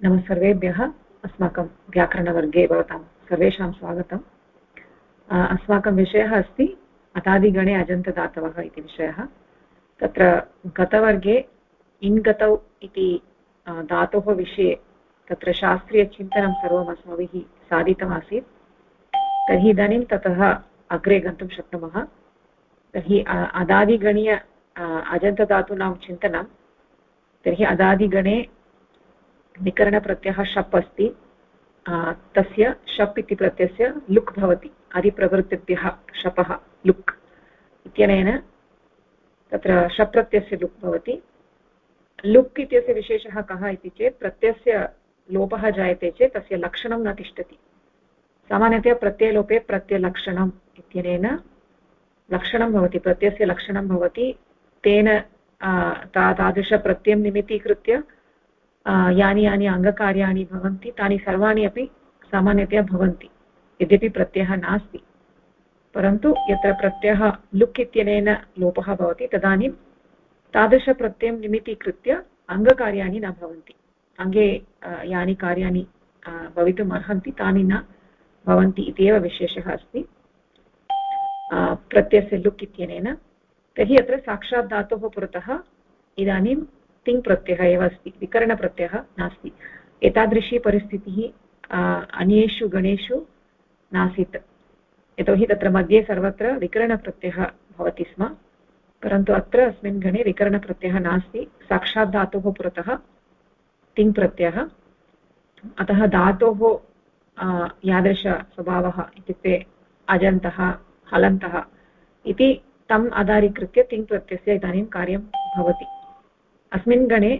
नमः सर्वेभ्यः। अस्माकं व्याकरणवर्गे भवतां सर्वेषां स्वागतम्। अस्माकं विषयः अस्ति अतादिगणे अजन्तदातवः इति विषयः। तत्र गतवर्गे इङ्गतौ इति धातोः विषये तत्र शास्त्रीयचिन्तनं सर्वम् अस्माभिः साधितमासीत्। तर्हि इदानीं ततः अग्रे गन्तुं शक्नुमः। तर्हि अदादिगणीय अजन्तदातूनां चिन्तनं। तर्हि अदादिगणे विकरणप्रत्ययः शप् अस्ति। तस्य शप् इति प्रत्ययस्य लुक् भवति। आदिप्रवृत्तिभ्यः शपः लुक् इत्यनेन तत्र शप् प्रत्ययस्य लुक् भवति। लुक् इत्यस्य विशेषः कः इति चेत् प्रत्ययस्य लोपः जायते चेत् तस्य लक्षणं न तिष्ठति। सामान्यतया प्रत्ययलोपे प्रत्ययलक्षणम् इत्यनेन लक्षणं भवति, प्रत्ययस्य लक्षणं भवति। तेन तादृशप्रत्ययं निमित्तीकृत्य यानि यानि अङ्गकार्याणि भवन्ति तानि सर्वाणि अपि सामान्यतया भवन्ति। यद्यपि प्रत्ययः नास्ति, परन्तु यत्र प्रत्ययः लुक् इत्यनेन लोपः भवति तदानीं तादृशप्रत्ययं निमित्तीकृत्य अङ्गकार्याणि न भवन्ति। अङ्गे यानि कार्याणि भवितुम् अर्हन्ति तानि न भवन्ति इत्येव विशेषः अस्ति प्रत्ययस्य लुक् इत्यनेन। तर्हि अत्र साक्षात् धातोः पुरतः इदानीं तिङ् प्रत्ययः एव अस्ति, विकरणप्रत्ययः नास्ति। एतादृशी परिस्थितिः अन्येषु गणेषु नासीत्, यतोहि तत्र मध्ये सर्वत्र विकरणप्रत्ययः भवति स्म, परन्तु अत्र अस्मिन् गणे विकरणप्रत्ययः नास्ति, साक्षात् धातोः पुरतः तिङ् प्रत्ययः। अतः धातोः यादृशस्वभावः इत्युक्ते अजन्तः हलन्तः इति तम् आधारीकृत्य तिङ् प्रत्ययस्य इदानीं कार्यं भवति। अस्मिन् गणे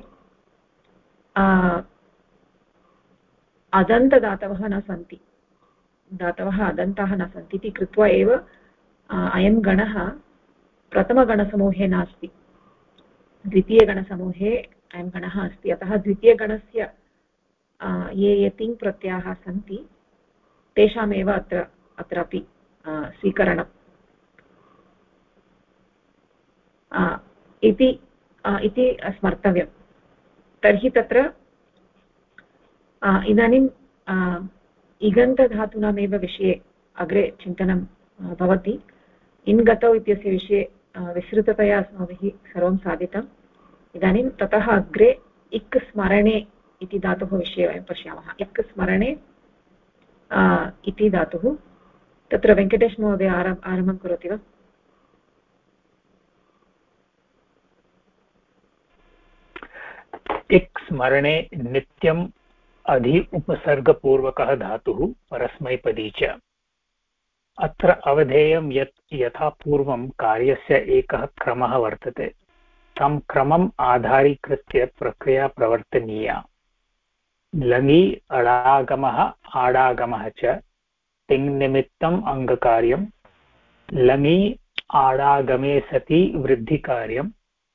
अदन्तदातवः न सन्ति, धातवः अदन्ताः न सन्ति इति कृत्वा एव अयं गणः प्रथमगणसमूहे नास्ति, द्वितीयगणसमूहे अयं गणः अस्ति। अतः द्वितीयगणस्य ये तिङ् प्रत्ययाः सन्ति तेषामेव अत्रापि स्वीकरणम् इति स्मर्तव्यं। तर्हि तत्र इदानीं इगन्तधातूनामेव विषये अग्रे चिन्तनं भवति। इन्गतौ इत्यस्य विषये विस्तृततया अस्माभिः सर्वं साधितम्। इदानीं ततः अग्रे इक् स्मरणे इति धातुः विषये वयं पश्यामः। इक् स्मरणे इति धातुः, तत्र वेङ्कटेश महोदय आरम्भं करोति वा? इक् स्मरणे नित्यम् अधि उपसर्गपूर्वकः धातुः परस्मैपदी च। अत्र अवधेयं यत् यथा पूर्वं कार्यस्य एकः क्रमः वर्तते, तं क्रमम् आधारीकृत्य प्रक्रिया प्रवर्तनीया। लङि अडागमः आडागमः च तिङ्निमित्तम् अङ्गकार्यं, लङि आडागमे सति वृद्धिकार्यं,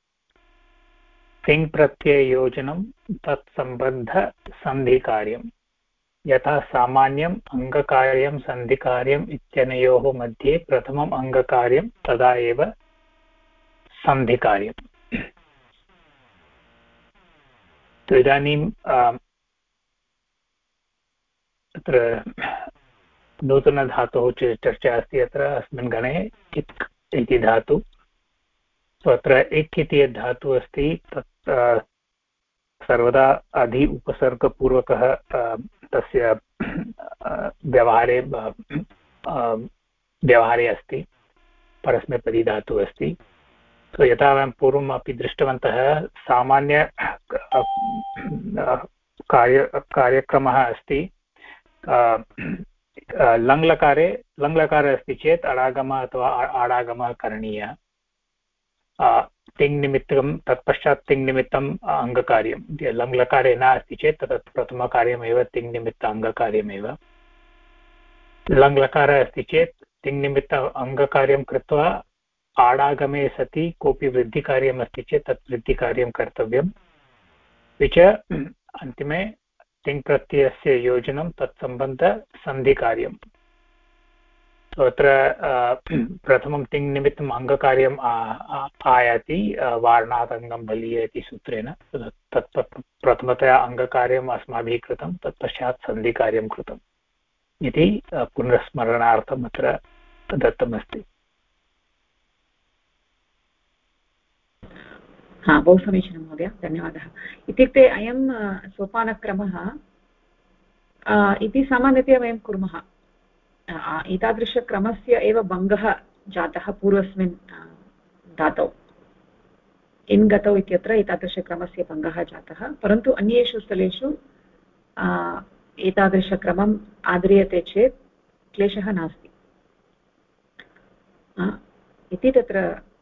तिङ् प्रत्यययोजनं तत्सम्बद्ध सन्धिकार्यं। यथा सामान्यम् अङ्गकार्यं सन्धिकार्यम् इत्यनयोः मध्ये प्रथमम् अङ्गकार्यं तदा एव सन्धिकार्यम्। इदानीं अत्र नूतनधातोः चर्चा अस्ति। अत्र अस्मिन् गणे इक् इति धातु। अत्र इक् इति यद् धातुः अस्ति तत् सर्वदा अधि उपसर्गपूर्वकः तस्य व्यवहारे अस्ति, परस्मैपदी धातुः अस्ति। यथा वयं पूर्वम् अपि दृष्टवन्तः, सामान्य कार्यक्रमः अस्ति। लङ्लकारे अस्ति चेत् अडागमः अथवा आडागमः करणीयः। तिङ्निमित्तं तत्पश्चात् तिङ्निमित्तम् अङ्गकार्यं। लङ्लकारे नास्ति चेत् तत् प्रथमकार्यमेव तिङ्निमित्त अङ्गकार्यमेव। लङ्लकारः अस्ति चेत् तिङ्निमित्त अङ्गकार्यं कृत्वा आडागमे सति कोऽपि वृद्धिकार्यम् अस्ति चेत् तत् वृद्धिकार्यं कर्तव्यम्। अपि च अन्तिमे तिङ् प्रत्ययस्य योजनं तत्सम्बन्धसन्धिकार्यं। तो अत्र प्रथमं तिङ् निमित्तम् अङ्गकार्यम् आयाति वारणादङ्गं बलीय इति सूत्रेण तत् प्रथमतया अङ्गकार्यम् अस्माभिः कृतं तत्पश्चात् सन्धिकार्यं कृतम् इति पुनर्स्मरणार्थम् अत्र दत्तमस्ति। हा, बहु समीचीनं महोदय, धन्यवादः। इत्युक्ते अयं सोपानक्रमः इति सामान्यतया वयं कुर्मः। एतादृशक्रमस्य एव भङ्गः जातः पूर्वस्मिन् धातौ इन् गतौ इत्यत्र एतादृशक्रमस्य भङ्गः जातः, परन्तु अन्येषु स्थलेषु एतादृशक्रमम् आद्रियते चेत् क्लेशः नास्ति इति तत्र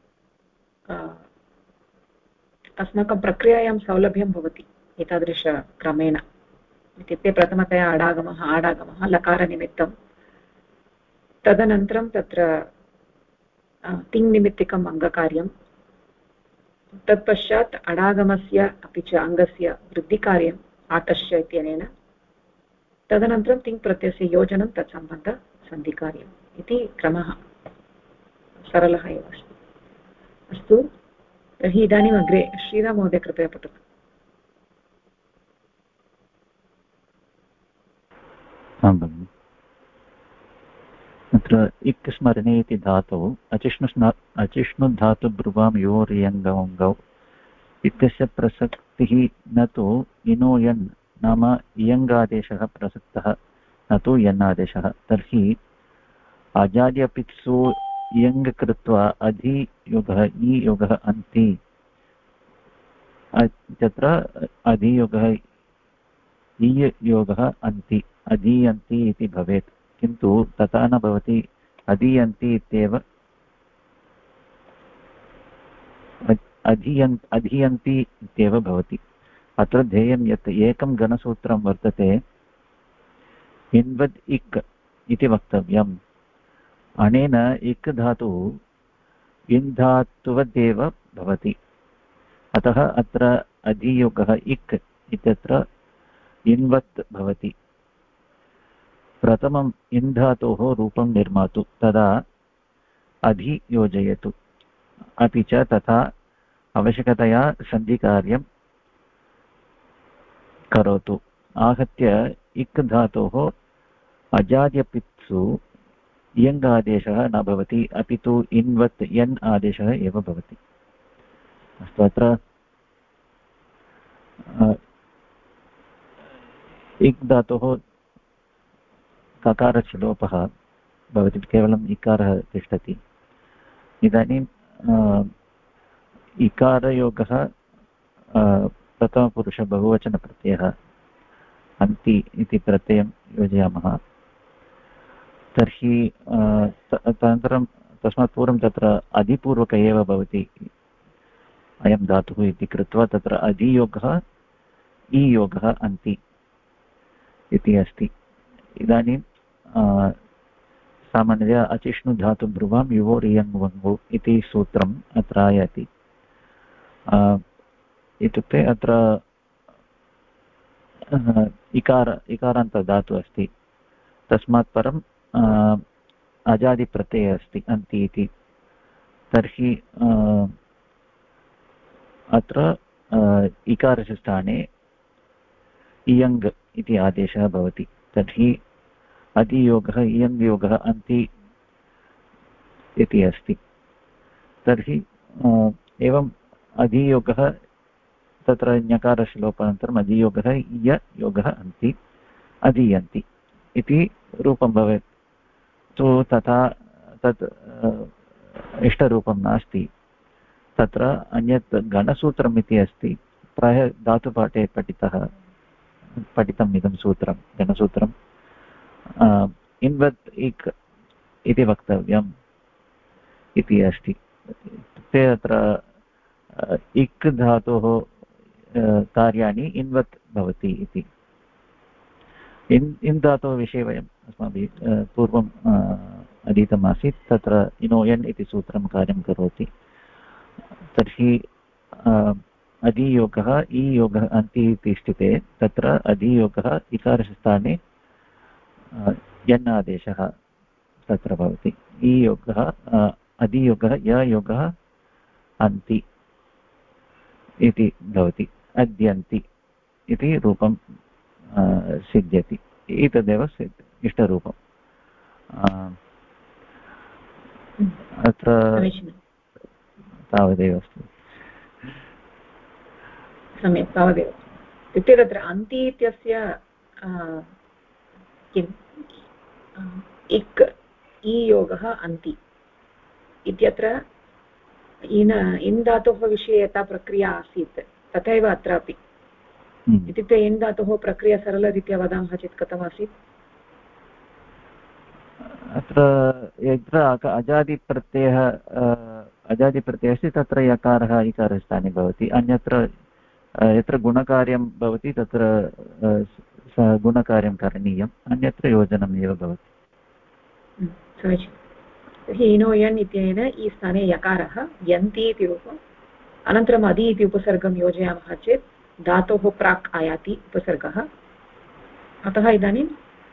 अस्माकं प्रक्रियायां सौलभ्यं भवति एतादृशक्रमेण। इत्युक्ते प्रथमतया आडागमः लकारनिमित्तं, तदनन्तरं तत्र तिङ्निमित्तिकम् अङ्गकार्यं, तत्पश्चात् अडागमस्य अपि च अङ्गस्य वृद्धिकार्यम् आतश्च इत्यनेन, तदनन्तरं तिङ् प्रत्ययस्य योजनं तत्सम्बन्धसन्धिकार्यम् इति क्रमः सरलः एव अस्ति। अस्तु, तर्हि इदानीम् अग्रे श्रीराम महोदय कृपया पठतु। आं भगिनि। अत्र इक् स्मरणे इति धातौ अचिष्णुधातुब्रुवां योर्यङ्गौ इत्यस्य प्रसक्तिः न तु इनो यन् नाम इयङ्गादेशः प्रसक्तः न तु यन्नादेशः। तर्हि अजाद्यपित्सु इयङ् कृत्वा अधियोगः ईयोगः अन्ति, तत्र अधियोगः ईयोगः अन्ति अधीयन्ति इति भवेत्, किन्तु तथा न भवति। अधीयन्ति इत्येव अधीयन्ति इत्येव भवति। अत्र ध्येयं यत् एकं गणसूत्रं वर्तते, इन्वद् इक् इति वक्तव्यम्। अनेन इक् धातुः इन् धातुवदेव भवति, अतः अत्र अधियोगः इक् इत्यत्र इन्वत् भवति। प्रथमम् इन् धातोः रूपं निर्मातु, तदा अधि योजयतु, अपि च तथा आवश्यकतया सन्धिकार्यं करोतु। आहत्य इक् धातोः अजाद्यपित्सु इयङ्गादेशः न भवति, अपि तु इन्वत् यन् आदेशः एव भवति। अस्तु, अत्र इक् धातोः ककारस्य लोपः भवति, केवलम् इकारः तिष्ठति। इदानीम् इकारयोगः प्रथमपुरुषबहुवचनप्रत्ययः अन्ति इति प्रत्ययं योजयामः। तर्हि तदनन्तरं तस्मात् पूर्वं तत्र अधिपूर्वक एव भवति अयं धातुः इति कृत्वा तत्र अधियोगः ईयोगः अन्ति इति अस्ति। इदानीं सामान्यतया अचिष्णुधातुब्रुवां युवोरियङ् वङ्गौ इति सूत्रम् अत्र आयाति। इत्युक्ते अत्र इकारान्तधातुः अस्ति, तस्मात् परम् अजादिप्रत्ययः अस्ति अन्ति इति। तर्हि अत्र इकारस्य स्थाने इयङ् इति आदेशः भवति। तर्हि अधियोगः इयङ् योगः अन्ति इति अस्ति। तर्हि एवं अधियोगः तत्र ञकारस्य लोपानन्तरम् अधियोगः इय योगः अन्ति अधीयन्ति इति रूपं भवेत्। तु तथा तत् इष्टरूपं नास्ति। तत्र अन्यत् गणसूत्रम् इति अस्ति, प्रायः धातुपाठे पठितम् इदं सूत्रं, गणसूत्रम् इन्वत् इक् इति वक्तव्यम् इति अस्ति। इत्युक्ते अत्र इक् धातोः कार्याणि इन्वत् भवति इति। इन् धातोः विषये वयम् अस्माभिः पूर्वम् अधीतमासीत्। तत्र इनोयन् इति सूत्रं कार्यं करोति। तर्हि अधियोगः ईयोगः अन्ति इति स्थिते तत्र अधियोगः इकारस्य स्थाने यन् आदेशः, तत्र भवति ईयोगः अधियोगः ययोगः अन्ति इति भवति अद्यन्ति इति रूपं सिद्ध्यति एतदेव इष्टरूपम् अत्र तावदेव अस्ति सम्यक् तावदेव इत्युक्ते तत्र अन्ति इत्यस्य किम् इक् ईयोगः अन्ति इत्यत्र इन् धातोः विषये यथा प्रक्रिया आसीत् तथैव अत्रापि इत्युक्ते इन् धातोः प्रक्रिया सरलरीत्या वदामः चेत् कथमासीत् अत्र यत्र अजादिप्रत्ययः अस्ति तत्र यकारः इकारस्थाने भवति अन्यत्र यत्र गुणकार्यं भवति तत्र सः गुणकार्यं करणीयम् अन्यत्र योजनम् एव भवति समीचीनं तर्हि इनो यण् इत्यनेन ई स्थाने यकारः यन्ति इति रूपम् अनन्तरम् अदि इति उपसर्गं योजयामः चेत् धातोः प्राक् आयाति उपसर्गः अतः इदानीम्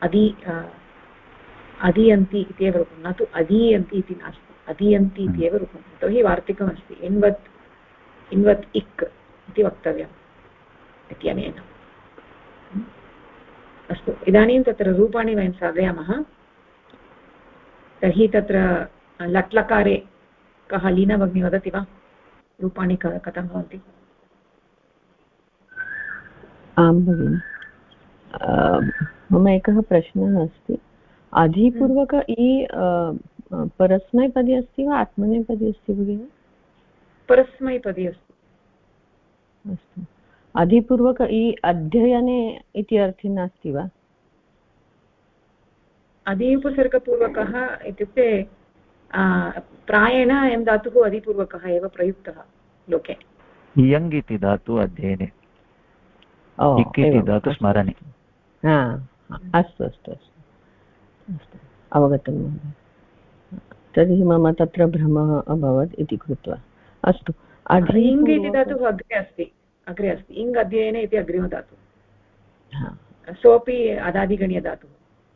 अधीयन्ति इत्येव रूपं न तु अधीयन्ति इति नास्ति अधीयन्ति इत्येव रूपं यतोहि वार्तिकमस्ति इन्वत् इक् इति वक्तव्यम् इत्यनेन अस्तु इदानीं तत्र रूपाणि वयं साधयामः तर्हि तत्र लट्लकारे कः लीना भगिनी वदति वा रूपाणि कथं भवन्ति आं भगिनि मम एकः प्रश्नः अस्ति अधिपूर्वक इ परस्मैपदी अस्ति वा आत्मनेपदी अस्ति भगिनि परस्मैपदी अस्ति अस्तु अधिपूर्वक इ अध्ययने इति अर्थे नास्ति वा अधिउपसर्गपूर्वकः इत्युक्ते प्रायेण अयं धातुः अधिपूर्वकः एव प्रयुक्तः लोके यङ् इति धातु अध्ययने इक् इति धातु स्मरणे अस्तु अस्तु अस्तु अस्तु अवगतं महोदय तर्हि मम तत्र भ्रमः अभवत् इति कृत्वा अस्तु इङ् इति धातुः अग्रे अस्ति इङ् अध्ययने इति अग्रिमधातुः सोऽपि अदादिगणीयधातुः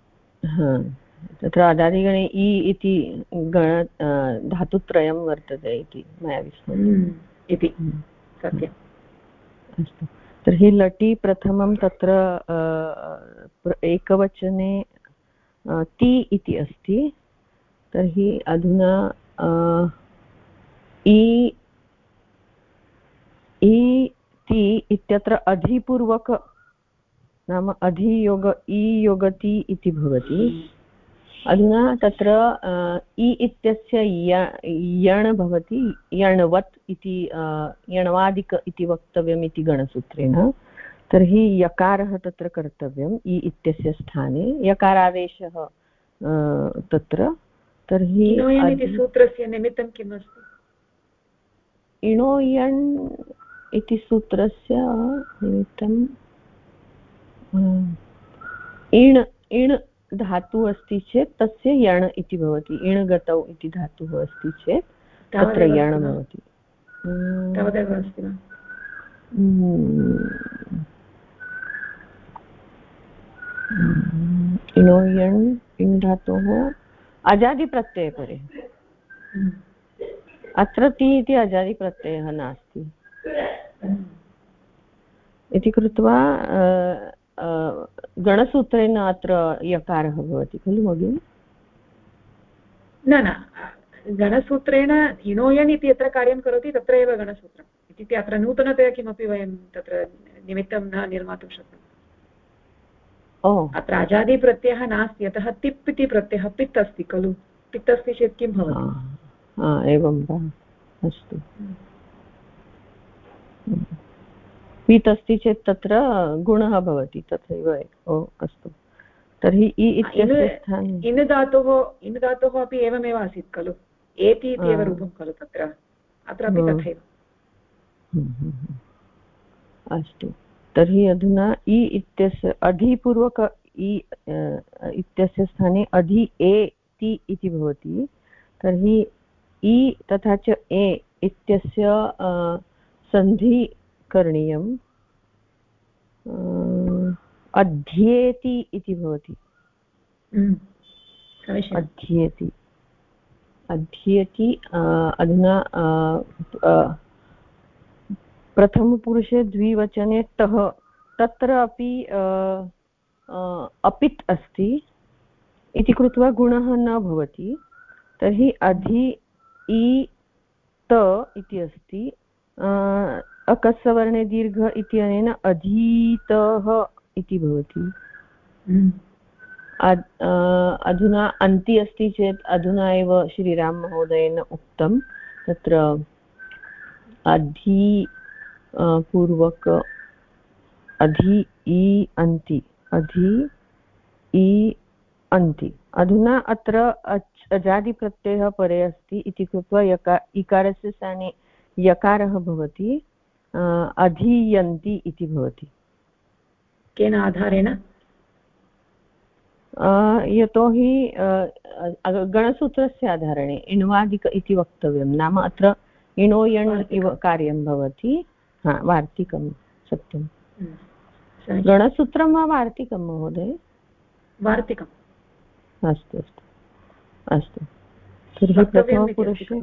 तत्र अदादिगणे इ इति धातुत्रयं वर्तते इति मया विस्मृतम् इति सत्यम् अस्तु तर्हि लटि प्रथमं तत्र एकवचने ति इति अस्ति तर्हि अधुना इ ति इत्यत्र अधिपूर्वक नाम अधियोग ईयोगति इति भवति अधुना तत्र इ इत्यस्य यण् भवति यण्वत् इति यण्वादिक इति वक्तव्यम् इति गणसूत्रेण तर्हि यकारः तत्र कर्तव्यम् इ इत्यस्य स्थाने यकारादेशः तत्र तर्हि इति सूत्रस्य निमित्तं किम् अस्ति इणो यण् इति सूत्रस्य निमित्तं इण् धातुः अस्ति चेत् तस्य यण् इति भवति इण् गतौ इति धातुः अस्ति चेत् तत्र यण् भवति तावदेव अस्ति वा इणो यण् इण् धातोः अजादिप्रत्यये परे अत्र ति इति अजादिप्रत्ययः नास्ति इति कृत्वा गणसूत्रेण अत्र यकारः भवति खलु भगिनि न गणसूत्रेण इणोयन् इति यत्र कार्यं करोति तत्र एव गणसूत्रम् इत्युक्ते अत्र नूतनतया किमपि वयं तत्र निमित्तं न निर्मातुं शक्नुमः अत्र अजादिप्रत्ययः नास्ति यतः तिप् इति प्रत्ययः पित् अस्ति खलु पित् अस्ति चेत् किं भवति एवं वा अस्तु पित् अस्ति चेत् तत्र गुणः भवति तथैव अस्तु तर्हि इ इत्यस्य स्थाने इन् धातोः अपि एवमेव आसीत् खलु एति इत्येव रूपं खलु तत्र अत्रापि तथैव अस्तु तर्हि अधुना इ इत्यस्य अधिपूर्वक इ इत्यस्य स्थाने अधि ए ति इति भवति तर्हि इ तथा च ए इत्यस्य सन्धि करणीयम् अध्येति इति भवति अध्येति अध्येति अधुना प्रथमपुरुषे द्विवचने तः तत्र अपि अपित् अस्ति इति कृत्वा गुणः न भवति तर्हि अधि इ त इति अस्ति अकस्सवर्णे दीर्घ इत्यनेन अधीतः इति भवति अधुना अन्ति अस्ति चेत् अधुना एव श्रीराममहोदयेन उक्तं तत्र अधि पूर्वक अधि इ अन्ति अधि इ अन्ति अधुना अत्र अजादिप्रत्ययः परे अस्ति इति कृत्वा इकारस्य स्थाने यकारः भवति अधीयन्ति इति भवति केन आधारेण यतोहि गणसूत्रस्य आधारेण इण्वादिक इति वक्तव्यं नाम अत्र इणो यण् इव कार्यं भवति वार्तिकं सत्यं गणसूत्रं वा वार्तिकं महोदय वार्तिकम् अस्तु अस्तु अस्तु तर्हि प्रथमपुरुषे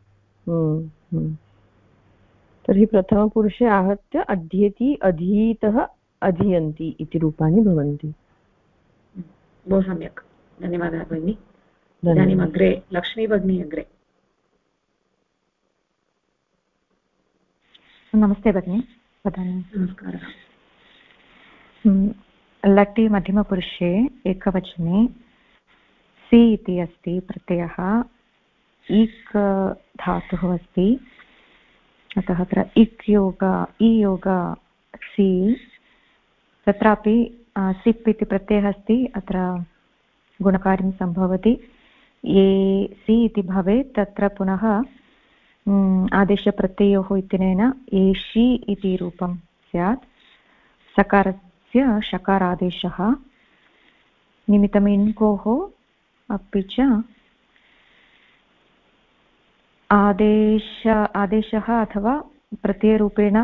तर्हि प्रथमपुरुषे आहत्य अध्येति अधीतः अधीयन्ति इति रूपाणि भवन्ति बहु सम्यक् धन्यवादः भगिनी इदानीम् अग्रे लक्ष्मी भगिनी अग्रे नमस्ते भगिनी वदामि नमस्कारः लटि मध्यमपुरुषे एकवचने सि इति अस्ति प्रत्ययः इक् धातुः अस्ति अतः अत्र इक् योग इ योग सि तत्रापि सिप् इति प्रत्ययः अस्ति अत्र गुणकार्यं सम्भवति ये सि इति भवेत् तत्र पुनः आदेशप्रत्ययोः इत्यनेन एषि इति रूपं स्यात् सकारस्य शकारादेशः निमित्तमिन्कोः अपि च आदेशः अथवा प्रत्ययरूपेण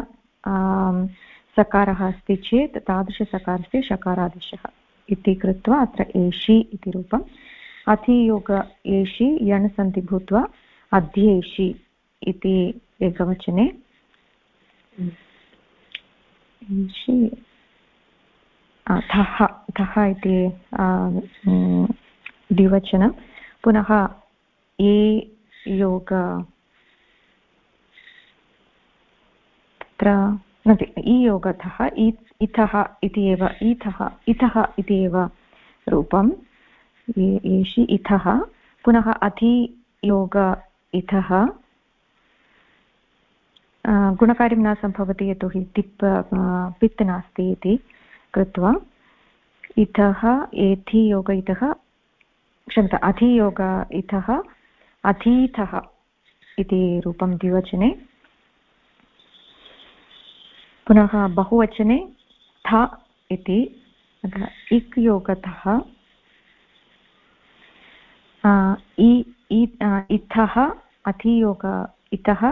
सकारः अस्ति चेत् तादृशसकारस्य शकारादेशः इति कृत्वा अत्र एषि इति रूपम् अतियोग एषि यण् सन्ति भूत्वा अध्येषि इति एकवचने थः इति द्विवचनं पुनः ए योग तत्र ईयोगतः इतः इति एव इतः इति एव रूपम् एषि इतः पुनः अतियोग इतः गुणकार्यं न सम्भवति यतोहि पित् नास्ति इति कृत्वा इतः एथियोग इतः क्षम्यतां अधियोग इतः अधीतः इति रूपं द्विवचने पुनः बहुवचने थ इति इक् योगतः इतः अतियोग इतः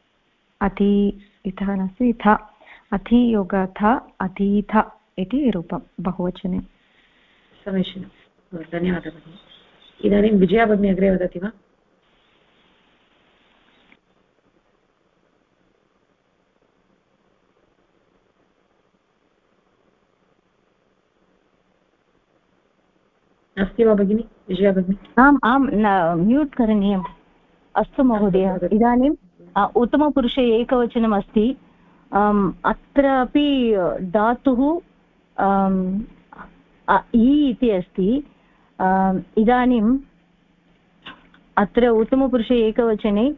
इतः नास्ति इथ अतियोगथ अधीथ इति रूपं बहुवचने समीचीनं धन्यवादः भगिनी इदानीं विजया भगिनी अग्रे वदति वा अस्ति वा भगिनी विजया भगिनी आम् आं म्यूट् करणीयम् अस्तु महोदय इदानीम् उत्तमपुरुषे एकवचनम् अस्ति अत्रापि धातुः इ इति अस्ति इदानीम् अत्र उत्तमपुरुषे एकवचने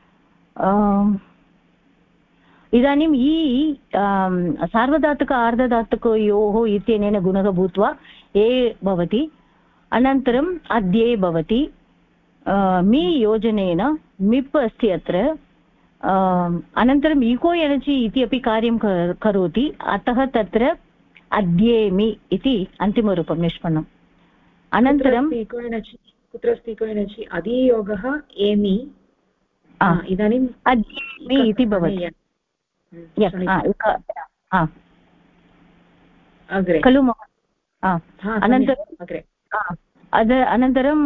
इदानीम् इ सार्वधातुक आर्धधातुकयोः इत्यनेन गुणः भूत्वा ए भवति अनन्तरम् अद्ये भवति मि योजनेन मिप् अस्ति अत्र अनन्तरम् इको एनर्जि इति अपि कार्यं करोति अतः तत्र अद्येमि इति अन्तिमरूपं निष्पन्नम् अनन्तरं कुत्र अस्ति इको एनर्जि अधियोगः एमि इदानीम् अद्येमि इति भवति खलु अनन्तरं अनन्तरं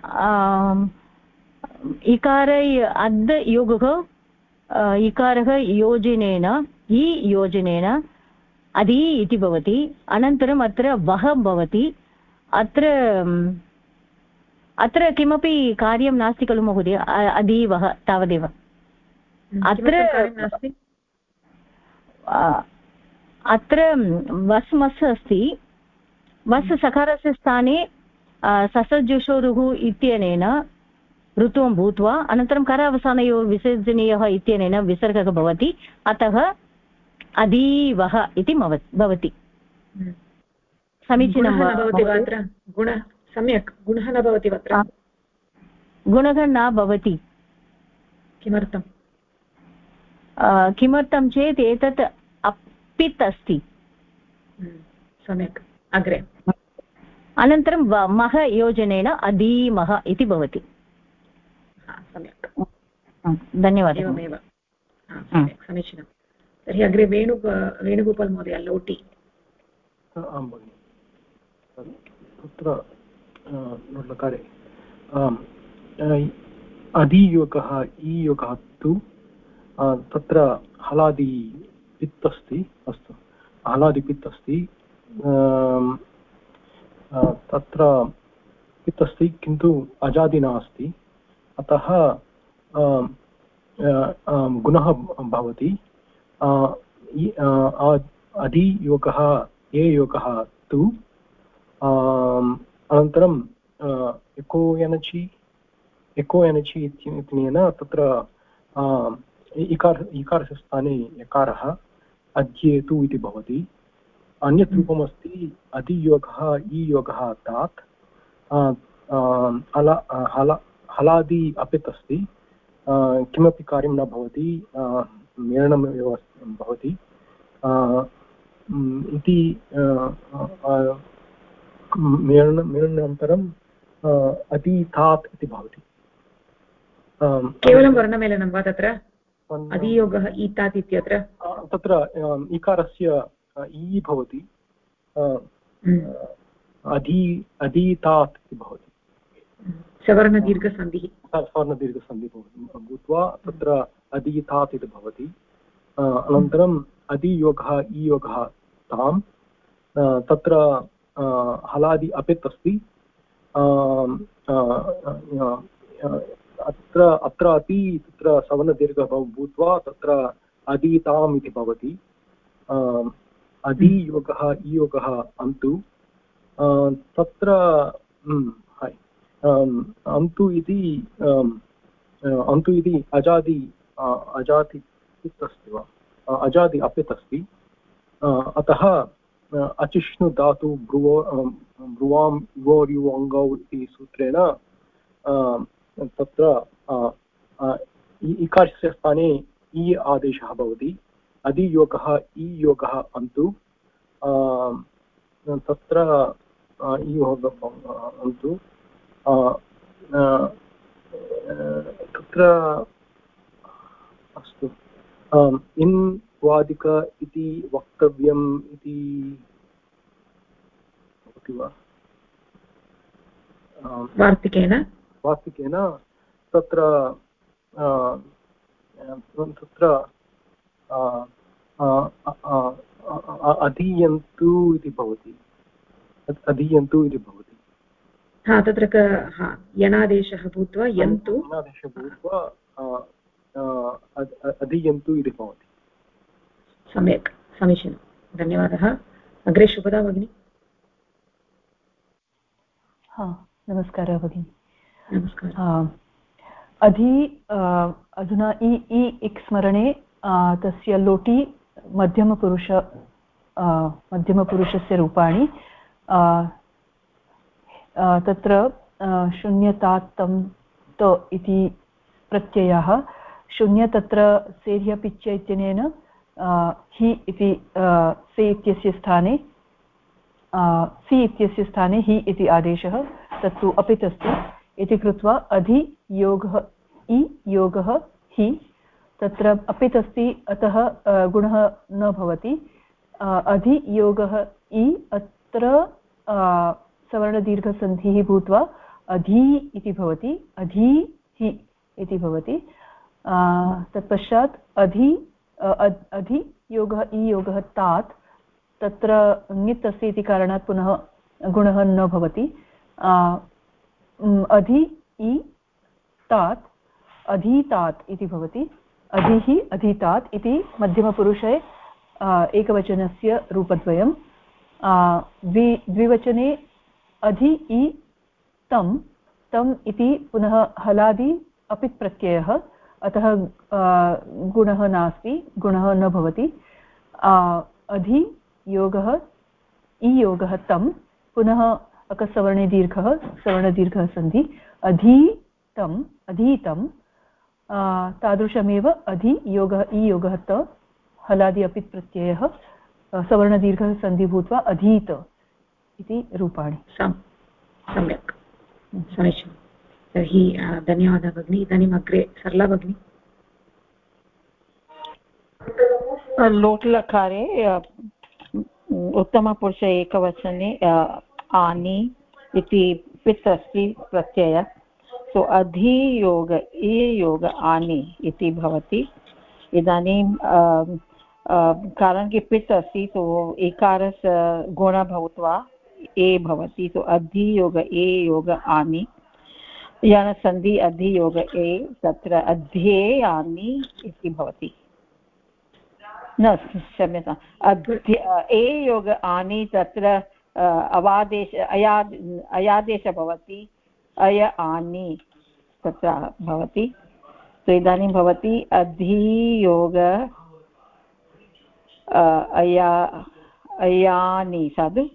इकार अद् योगः इकारः योजनेन इ योजनेन अदि इति भवति। अनन्तरम् अत्र वः भवति। अत्र किमपि कार्यं नास्ति खलु महोदय, अदीवः तावदेव। अत्र वस् मस् अस्ति। वस् सकारस्य स्थाने ससजुषोरुः इत्यनेन ऋत्वं भूत्वा अनन्तरं करावसानयोः विसर्जनीयः इत्यनेन विसर्गः भवति। अतः अदीवः इति भवति। समीचीनं वा? गुणः सम्यक्, गुणः न भवति अत्र। गुणः न भवति। किमर्थं? किमर्थं चेत् एतत् अपित् अस्ति। सम्यक्, अग्रे। अनन्तरं मः योजनेन अधीमः इति भवति। सम्यक्, धन्यवादः। एवमेव, सम्यक्, समीचीनं। तर्हि अग्रे वेणुगोपाल् महोदय, लोटि। आं भगिनि, तत्र लकारे अधियोगः ईयोगः तु तत्र हलादि पित् अस्ति। अस्तु, हलादि पित् अस्ति, तत्र पित् अस्ति किन्तु अजादि नास्ति। अतः गुणः भवति। अधियोगः ए योगः तु अनन्तरं एको एनचि इत्यनेन तत्र इकारस्य स्थाने यकारः अध्येतु इति भवति। अन्यत् रूपमस्ति अधियोगः ईयोगः तात्। हलादि अपित् अस्ति, किमपि कार्यं न भवति, मेलनमेव भवति इति। मेलनानन्तरं अतिथात् इति भवति। केवलं वर्णमेलनं वा तत्र? अधियोगः ईतात् इत्यत्र तत्र इकारस्य ई भवति, अधीतात् इति भवति। सवर्णदीर्घसन्धिः भूत्वा तत्र अधीतात् इति भवति। अनन्तरम् अधियोगः ईयोगः ताम्, तत्र हलादि अपित् अस्ति। अत्र अपि तत्र सवर्णदीर्घः भूत्वा तत्र अधीताम् इति भवति। अधियोगः ईयोगः अन्तु, तत्र अन्तु इति अजादि पित् अस्ति वा, अजादि अपित् अस्ति। अतः अचिष्णु धातु ब्रुवां युवोर्युवङ्गौ इति सूत्रेण तत्र इकारस्य स्थाने इ आदेशः भवति। अधियोगः ईयोगः अन्तु, तत्र ईयोगः अन्तु, तत्र अस्तु, इन् वादिक इति वक्तव्यम् इति भवति वा? वार्तिकेन तत्र अधीयन्तु इति भवति। अधीयन्तु इति भवति। तत्र यणादेशः भूत्वा यन्तु, अधीयन्तु इति भवति। सम्यक्, समीचीनं, धन्यवादः। अग्रे शुभदा भगिनी। नमस्कारः भगिनी। नमस्कारः। अधुना इ इक् स्मरणे तस्य लोटि मध्यमपुरुषस्य रूपाणि। तत्र शून्यतात्तं त इति प्रत्ययः शून्य, तत्र सेर्ह्यपिच्य इत्यनेन हि इति से इत्यस्य स्थाने सि इत्यस्य स्थाने हि इति आदेशः, तत्तु अपित् अस्ति इति कृत्वा अधियोगः इ योगः हि, तत्र अपित् अस्ति, अतः गुणः न भवति। अधियोगः इ, अत्र सवर्णदीर्घसन्धिः भूत्वा अधि इति भवति, अधीहि इति भवति। तत्पश्चात् अधि योगः इ योगः तात्, तत्र ङित् अस्ति इति कारणात् पुनः गुणः न भवति। अधि इ तात् अधीतात् इति भवति, अधिः अधीतात् इति मध्यमपुरुषे एकवचनस्य रूपद्वयं। द्विवचने अधि इ तम् इति पुनः हलादि अपित् प्रत्ययः, अतः गुणः नास्ति, गुणः न भवति। अधि योगः इ योगः तं, पुनः अकसवर्णे दीर्घः, सवर्णदीर्घः सन्धि, अधीतम् अधीतं। तादृशमेव अधि योगः इ योगः त, हलादि अपित् प्रत्ययः, सवर्णदीर्घः सन्धि भूत्वा अधीत इति रूपाणि। सम्यक्, समीचीनं। तर्हि धन्यवादः भगिनी। इदानीम् अग्रे सरला भगिनी। लोट्लकारे उत्तमपुरुष एकवचने आनि इति पित् अस्ति प्रत्यय, सो अधियोग ए योग आनि इति भवति। इदानीं कारण कि पित् अस्ति, तो एकारस्य गुण भूत्वा ए भवति, तो अधियोग ए योग आनि। यणसन्धि अधियोग ए, तत्र अध्येयानि इति भवति। न, क्षम्यताम्, ए योग आनि, तत्र अवादेश अयादेश भवति, अय आनि तत्र भवति। तो इदानीं भवति अधियोग अयानि, साधु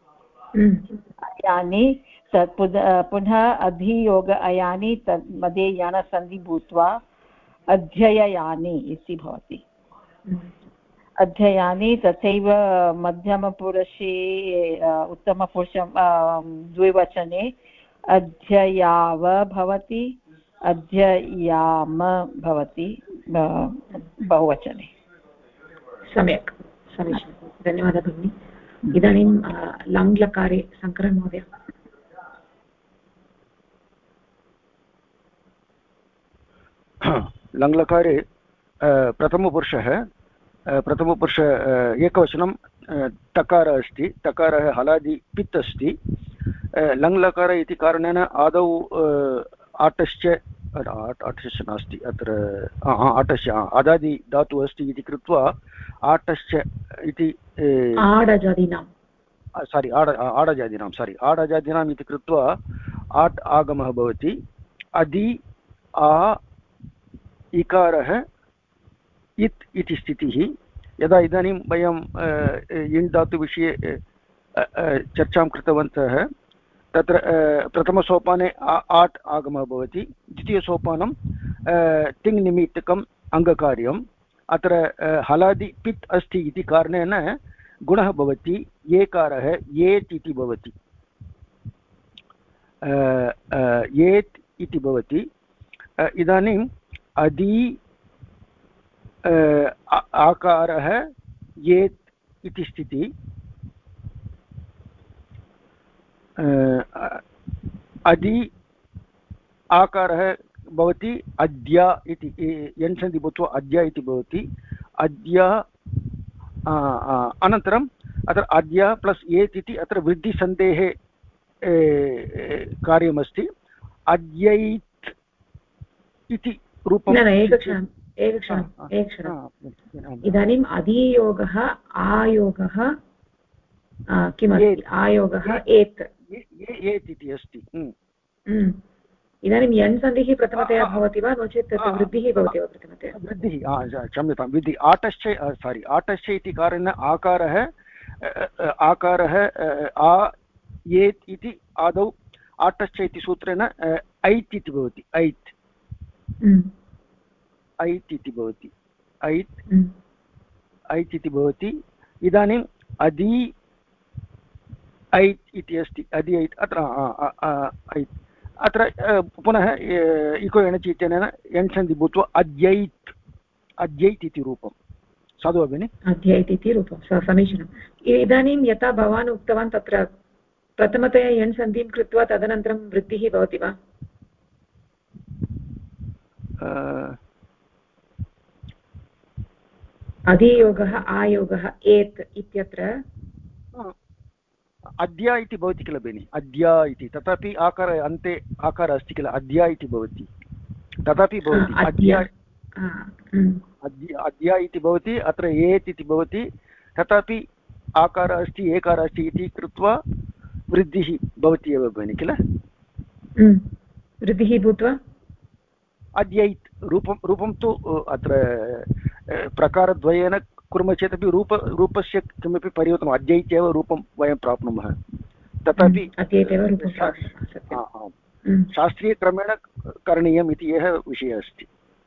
अयानि, तत् पुनः अधियोग अयानि, तत् मध्ये यणसन्धि भूत्वा अध्यययानि इति भवति। अध्ययानि तथैव मध्यमपुरुषे उत्तमपुरुषं द्विवचने अध्ययाव भवति, अध्ययाम भवति बहुवचने। सम्यक्, समीचीनं, धन्यवादः भगिनी। इदानीं लङ्लकारे शङ्करन् महोदय। लङ्लकारे प्रथमपुरुष एकवचनं टकार अस्ति, टकारः हलादि पित् अस्ति। लङ्लकार इति कारणेन आदौ आटश्च नास्ति, अत्र आटश्च आदादि धातुः अस्ति इति कृत्वा आटश्च इति आडजादीनाम् इति कृत्वा आट् आगमः भवति। अधि आ इकारः इत् इति स्थितिः। यदा इदानीं वयं इण् धातुविषये चर्चां कृतवन्तः, तत्र प्रथमसोपाने आट् आगमः भवति, द्वितीयसोपानं तिङ् निमित्तकम् अङ्गकार्यम्। अत्र हलादि पित् अस्ति इति कारणेन गुणः भवति, एकारः एत् इति भवति, एत् इति भवति। इदानीम् अधि आकारः एत् इति स्थितिः। अधि आकारः भवति अद्य इति, यण्सन्धि भूत्वा अद्य इति भवति, अद्य। अनन्तरम् अत्र अद्य प्लस् एत् इति अत्र वृद्धिसन्धेः कार्यमस्ति। अद्यैत् इति रूपं। एकक्षणम्। इदानीम् अधियोगः आयोगः किमस्ति? आयोगः एत् इति अस्ति। इदानीं यण् सन्धिः प्रथमतया भवति वा, नो चेत् वृद्धिः भवति वा प्रथमतया? वृद्धिः, क्षम्यतां, वृद्धिः। आटश्च इति कारणेन आकारः आ एत् इति आदौ आटश्च इति सूत्रेण ऐत् इति भवति, ऐत् इति भवति, ऐत् इति भवति। इदानीम् अधि ऐत् इति अस्ति, अधि ऐत् अत्र ऐत्, अत्र पुनः इको एणचि इत्यनेन यण्सन्धि भूत्वा अद्यैत् इति रूपं। साधु भगिनि? अद्यैत् इति रूपं, समीचीनम्। इदानीं यथा भवान् उक्तवान्, तत्र प्रथमतया यण् सन्धिं कृत्वा तदनन्तरं वृद्धिः भवति वा? अधियोगः आयोगः एत् इत्यत्र अद्य इति भवति किल भगिनि, अद्य इति तथापि आकार अन्ते आकारः अस्ति किल, अद्य इति भवति तथापि भवति अद्य अद्य इति भवति, अत्र एत् इति भवति, तथापि आकारः अस्ति एकारः अस्ति इति कृत्वा वृद्धिः भवति एव भगिनि किल, वृद्धिः भूत्वा अद्यैत् रूपं तु अत्र प्रकारद्वयेन कुर्मः चेदपि रूपस्य किमपि परिवर्तनम् अद्यैत् एव रूपं वयं प्राप्नुमः, तथापि शास्त्रीयक्रमेण करणीयम् इति यः विषयः अस्ति।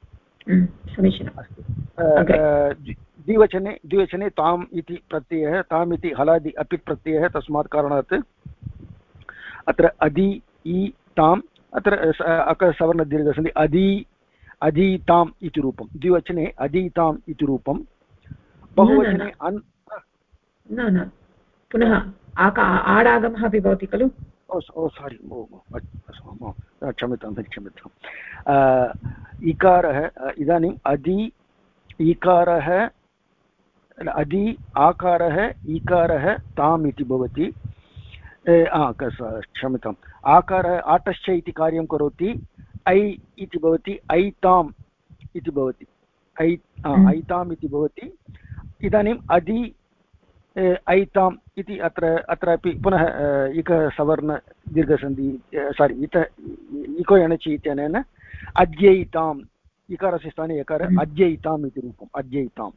द्विवचने ताम् इति प्रत्ययः, ताम् इति हलादि अपि प्रत्ययः, तस्मात् कारणात् अत्र अदि इ ताम् अत्र अकसवर्णदीर्घसन्धि अधीताम् इति रूपं, द्विवचने अधीताम् इति रूपं, बहुवचने न पुनः आडागमः अपि भवति खलु। ओ सारी क्षम्यतां इकारः इदानीम् अदि इकारः अदि आकारः इकारः ताम् इति भवति, क्षम्यताम् आकारः आटश्च इति कार्यं करोति, ऐ इति भवति ऐताम् इति भवति, ऐताम् इति भवति। इदानीम् अदि ऐताम् इति अत्रापि पुनः इकसवर्ण दीर्घसन्धि इको एणचि इत्यनेन अद्यैताम् इकारस्य स्थाने यकारः अद्यैताम् इति रूपम्, अद्यैताम्।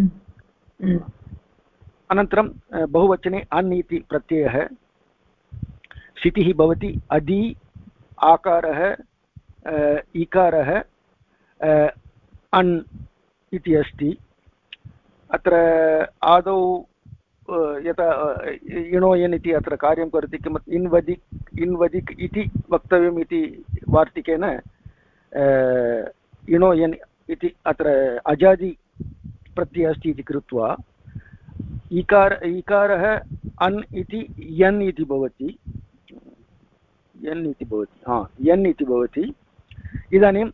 अनन्तरं बहुवचने अन् इति प्रत्ययः, स्थितिः भवति अदि आकारः इकारः अन् इति अस्ति। अत्र आदौ यथा इणोयन् इति अत्र कार्यं करोति, किम् इन्वदिक् इति वक्तव्यम् इति वार्तिकेन इणोयन् इति अत्र अजादि प्रत्ययः अस्ति इति कृत्वा इकारः अन् इति यन् इति भवति, यन् इति भवति। इदानीं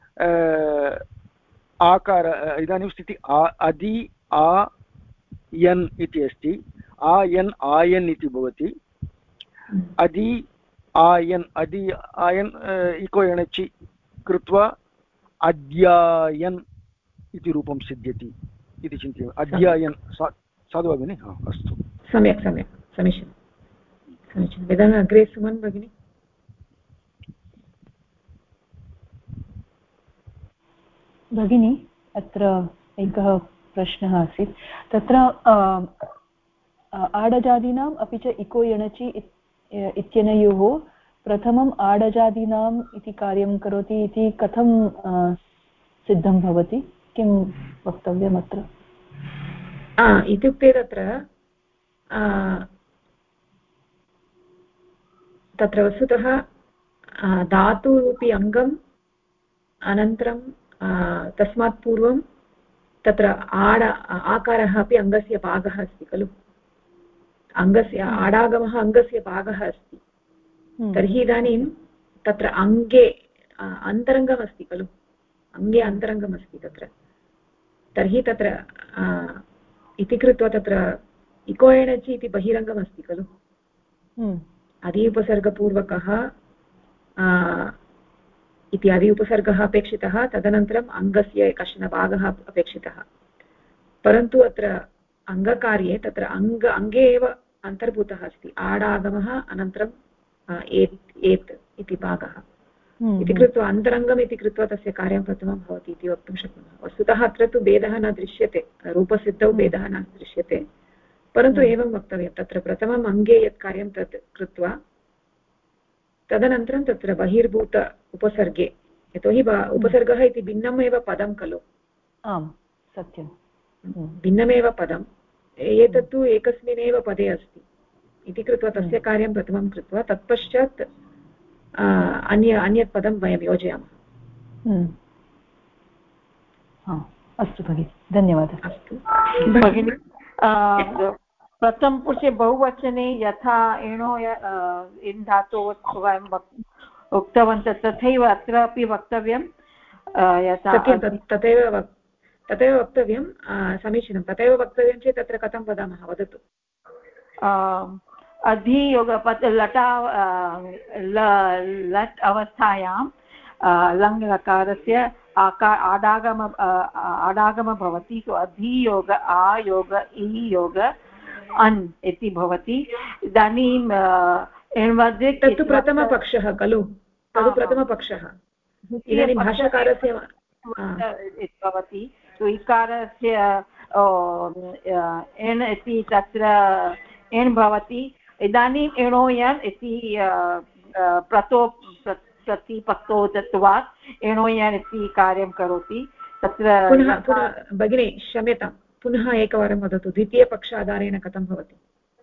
आकार इदानीं स्थिति अदि आ यन् इति अस्ति, आयन् आयन् इति भवति, अदि आयन् इको एणचि कृत्वा अद्यायन् इति रूपं सिद्ध्यति इति चिन्तयामि। अद्यायन् साधु भगिनि? अस्तु, सम्यक् समीचीनं। इदानीम् अग्रे सुमन् भगिनि। भगिनी, अत्र एकः प्रश्नः आसीत्, तत्र आडजादीनाम् अपि च इको एणचि इत्यनयोः प्रथमम् आडजादीनाम् इति कार्यं करोति इति कथं सिद्धं भवति, किं वक्तव्यम् अत्र? इत्युक्ते तत्र वस्तुतः धातुरूपी अङ्गम्, अनन्तरं तस्मात् पूर्वं तत्र आकारः अपि अङ्गस्य भागः अस्ति खलु, अङ्गस्य आडागमः अङ्गस्य भागः अस्ति। तर्हि इदानीं तत्र अङ्गे अन्तरङ्गमस्ति खलु, अङ्गे अन्तरङ्गमस्ति तत्र, तर्हि तत्र इति कृत्वा तत्र इको एणचि इति बहिरङ्गमस्ति खलु, अदि उपसर्गपूर्वकः इति अदि उपसर्गः अपेक्षितः, तदनन्तरम् अङ्गस्य कश्चन भागः अपेक्षितः। परन्तु अत्र अङ्गकार्ये तत्र अङ्गे एव अन्तर्भूतः अस्ति आडागमः, अनन्तरं एत् इति भागः इति कृत्वा अन्तरङ्गम् इति कृत्वा तस्य कार्यं प्रथमं भवति इति वक्तुं शक्नुमः। वस्तुतः अत्र तु भेदः न दृश्यते, रूपसिद्धौ भेदः न दृश्यते, परन्तु एवं वक्तव्यं, तत्र प्रथमम् अङ्गे यत् कार्यं तत् कृत्वा तदनन्तरं तत्र बहिर्भूत उपसर्गे, यतोहि उपसर्गः इति भिन्नम् एव पदं खलु। आम्, सत्यं, भिन्नमेव पदम्, एतत्तु एकस्मिन्नेव पदे अस्ति इति कृत्वा तस्य कार्यं प्रथमं कृत्वा तत्पश्चात् अन्यत् पदं वयं योजयामः। अस्तु भगिनि, धन्यवादः। अस्तु भगिनि, प्रथमपुरुषे बहुवचने यथा एणो इन् धातोः वयं उक्तवन्तः तथैव अत्रापि वक्तव्यं यथा तथैव वक्तव्यं समीचीनं तथैव वक्तव्यं चेत् तत्र कथं वदामः वदतु अधियोगपत् लटा लट् अवस्थायां लङ् लकारस्य आडागम भवति सो अधियोग आयोग इयोग अन् इति भवति इदानीं तत्तु प्रथमपक्षः खलु तद् प्रथमपक्षः इदानीं भाष्यकारस्य भवति सो इकारस्य एण् इति तत्र एण् भवति इदानीम् एणोयन् इति प्रतिपक्तोत्वात् एणोयन् इति कार्यं करोति तत्र भगिनी क्षम्यतां पुनः एकवारं वदतु द्वितीयपक्षाधारेण कथं भवति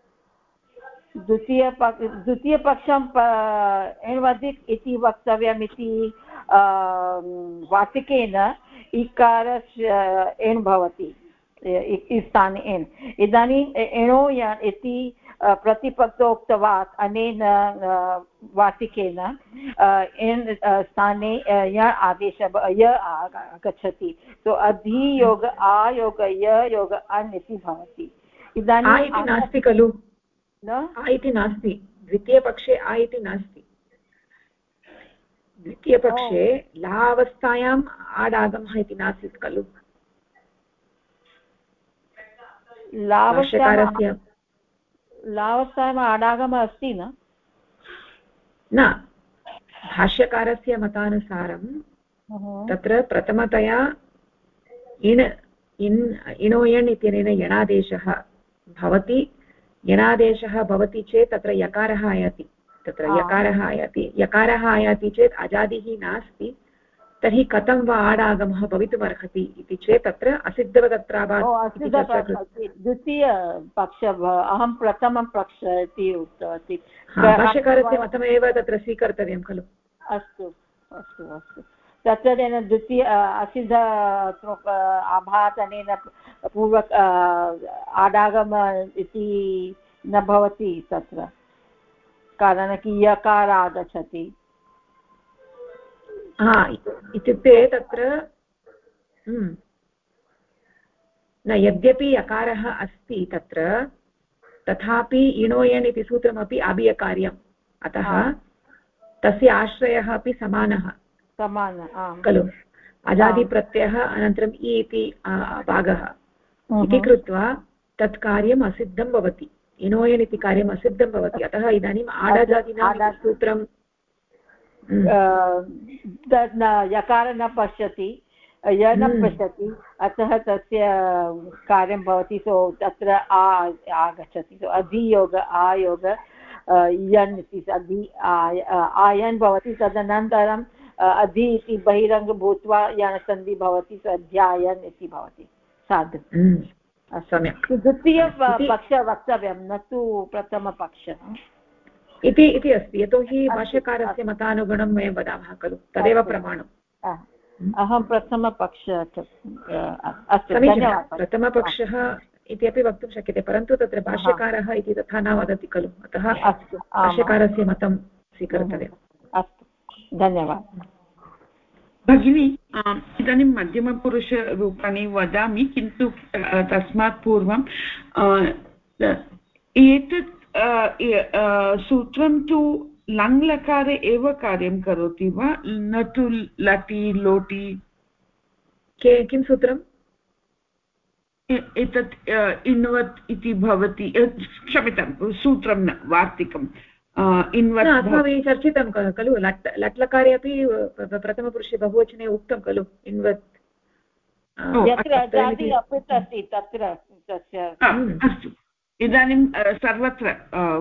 द्वितीयपक्षं एण्वदिक् इति वक्तव्यमिति वार्तिकेन इकारस्य एण् भवति स्थाने एण् इदानीम् एणोयन् इति प्रतिपक्तोक्तवात् अनेन वार्तिकेन एन् स्थाने य आदेशः य आगच्छति सो अधियोग आयोग योग अन् इति भवति इदानीम् इति नास्ति खलु इति नास्ति द्वितीयपक्षे इति नास्ति द्वितीयपक्षे लावस्थायाम् आडागमः इति नासीत् खलु लावस्थायाम् आडागमः अस्ति न भाष्यकारस्य मतानुसारं तत्र प्रथमतया इणोयण् इत्यनेन यणादेशः भवति यणादेशः भवति चेत् तत्र यकारः आयाति तत्र यकारः आयाति चेत् अजादिः नास्ति तर्हि कथं वा आडागमः भवितुमर्हति इति चेत् तत्र असिद्धवदत्राभात् द्वितीयपक्ष अहं प्रथमं पक्ष इति उक्तवती भाष्यकारस्य मतमेव तत्र स्वीकर्तव्यं खलु अस्तु अस्तु अस्तु तत्र द्वितीय असिद्ध आभात् अनेन पूर्व आडागम इति न भवति तत्र कारणं कि यकार आगच्छति इत्युक्ते तत्र न यद्यपि यकारः अस्ति तत्र तथापि इणोयन् इति सूत्रमपि अभियकार्यम् अतः तस्य आश्रयः अपि समानः खलु अजादिप्रत्ययः अनन्तरम् इ इति भागः इति कृत्वा तत् कार्यम् असिद्धं भवति इणोयन् इति कार्यम् असिद्धं भवति अतः इदानीम् आडजादिनां सूत्रं यकार न पश्यति य न पश्यति अतः तस्य कार्यं भवति सो तत्र आगच्छति सो अधियोग आयोग यन् इति आयन् भवति तदनन्तरम् अधि इति बहिरङ्ग भूत्वा यणसन्धि भवति सो अध्यायन् इति भवति साधु सम्यक् द्वितीयपक्ष वक्तव्यं न तु प्रथमपक्षः इति अस्ति यतोहि भाष्यकारस्य मतानुगुणं वयं वदामः खलु तदेव प्रमाणम् अहं प्रथमपक्ष प्रथमपक्षः इति अपि वक्तुं शक्यते परन्तु तत्र भाष्यकारः इति तथा न वदति खलु अतः भाष्यकारस्य मतं स्वीकर्तव्यम् अस्तु धन्यवादः भगिनी इदानीं मध्यमपुरुषरूपाणि वदामि किन्तु तस्मात् पूर्वं एतत् सूत्रं तु लङ्लकारे एव कार्यं करोति वा न तु लटि लोटि किं सूत्रम् एतत् इन्वत् इति भवति क्षम्यतां सूत्रं न वार्तिकम् इन्वत् अस्माभिः चर्चितं खलु लट्लकारे अपि प्रथमपुरुषे बहुवचने उक्तं खलु इन्वत् अस्तु इदानीं सर्वत्र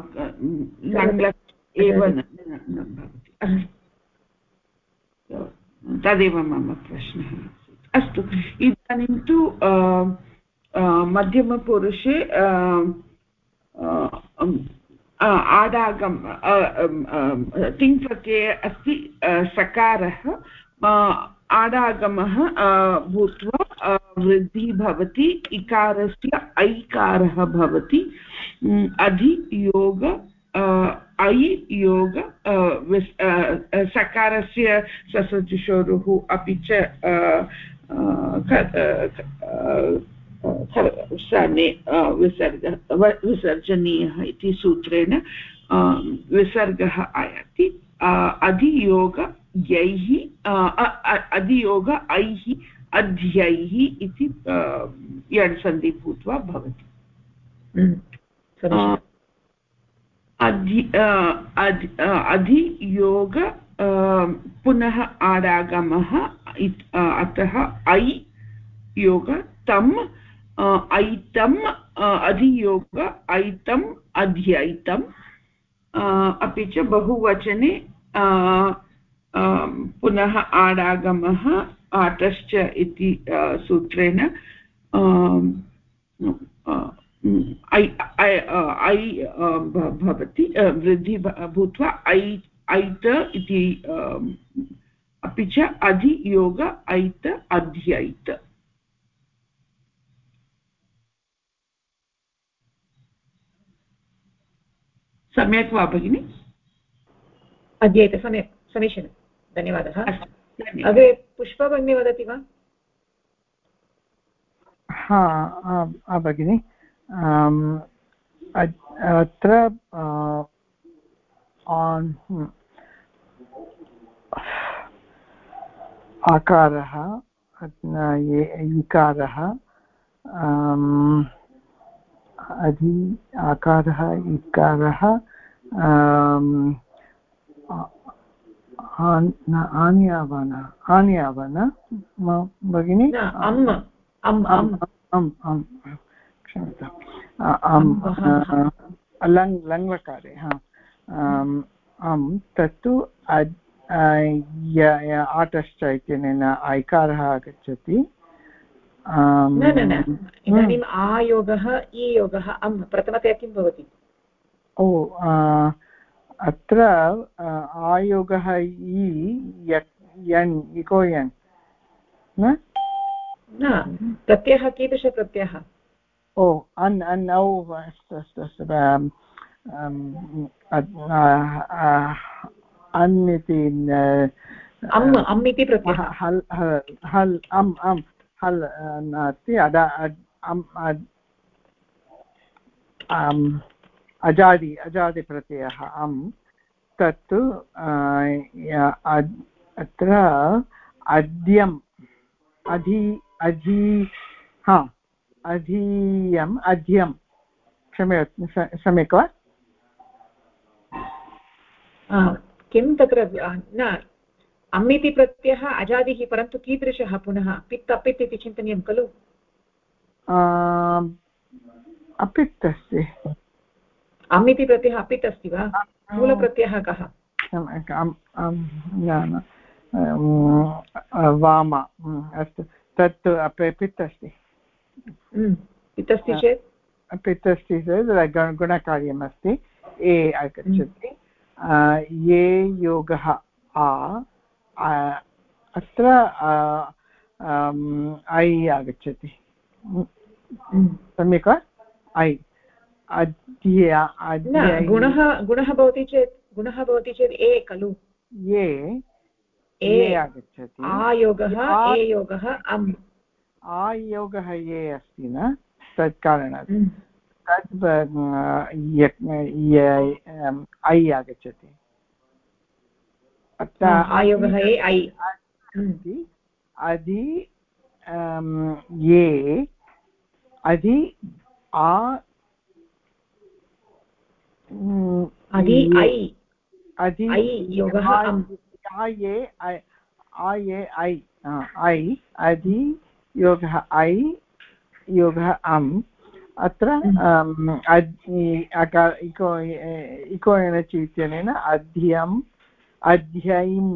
एव भवति तदेव मम प्रश्नः अस्तु इदानीं तु मध्यमपुरुषे आडागम तिङ् प्रत्यये अस्ति सकारः आडागमः भूत्वा वृद्धिः भवति इकारस्य ऐकारः भवति अधियोग ऐ योग सकारस्य ससजुषोरुः अपि च विसर्जनीयः इति सूत्रेण विसर्गः आयाति अधियोग यैः अधियोग ऐः अध्यैः इति यड्सन्धि भूत्वा भवति अधियोग पुनः आडागमः अतः ऐ योग तम् ऐतम् अधियोग ऐतम् अध्यैतम् अपि च बहुवचने पुनः आडागमः आटश्च इति सूत्रेण ऐ भवति वृद्धि भूत्वा ऐत इति अपि च अधियोग ऐत अध्यैत सम्यक् वा भगिनि अध्येत सम्यक् समीचीनं धन्यवादः अग्रे पुष्पा भगिनी वदति वा हा भगिनि अत्र आकारः इकारः अधि आकारः इकारः आन्यावन भगिनि क्षम्यतां लङ्लकारे तत्तु आटश्च इत्यनेन ऐकारः आगच्छति इदानीम् आयोगः ईयोगः अम् प्रथमतया किं भवति अत्र आयोगः यन् इको यन् न प्रत्ययः कीदृशप्रत्ययः अन् औ अस्तु अन् इति अम् इति प्रत्ययः हल् हल् अम् अम् हल् नास्ति अजादिप्रत्ययः अम् तत्तु अत्र अध्यम् अधीयम् अध्यं सम्यक् वा किं तत्र न अम् इति प्रत्ययः अजादिः परन्तु कीदृशः पुनः पित् अपित् इति चिन्तनीयं खलु अपित् अस्ति अम् इति प्रत्ययः अपित् अस्ति वा मूलप्रत्ययः कः वाम अस्तु तत् पित् अस्ति पित् अस्ति चेत् पित् अस्ति चेत् गुणकार्यम् अस्ति ए आगच्छति ये योगः अत्र ऐ आगच्छति सम्यक् वा ऐ गुणः भवति चेत् ए खलु ये आगच्छति आयोगः ए योगः अम् आयोगः ये अस्ति न तत् कारणात् तद् ऐ आगच्छति आयोगः ए ऐ अधि ये अधि ऐ योगः अम् ऐ अधि योगः ऐ योगः अम् अत्र इको एनचि इत्यनेन अध्यम् अध्ययम्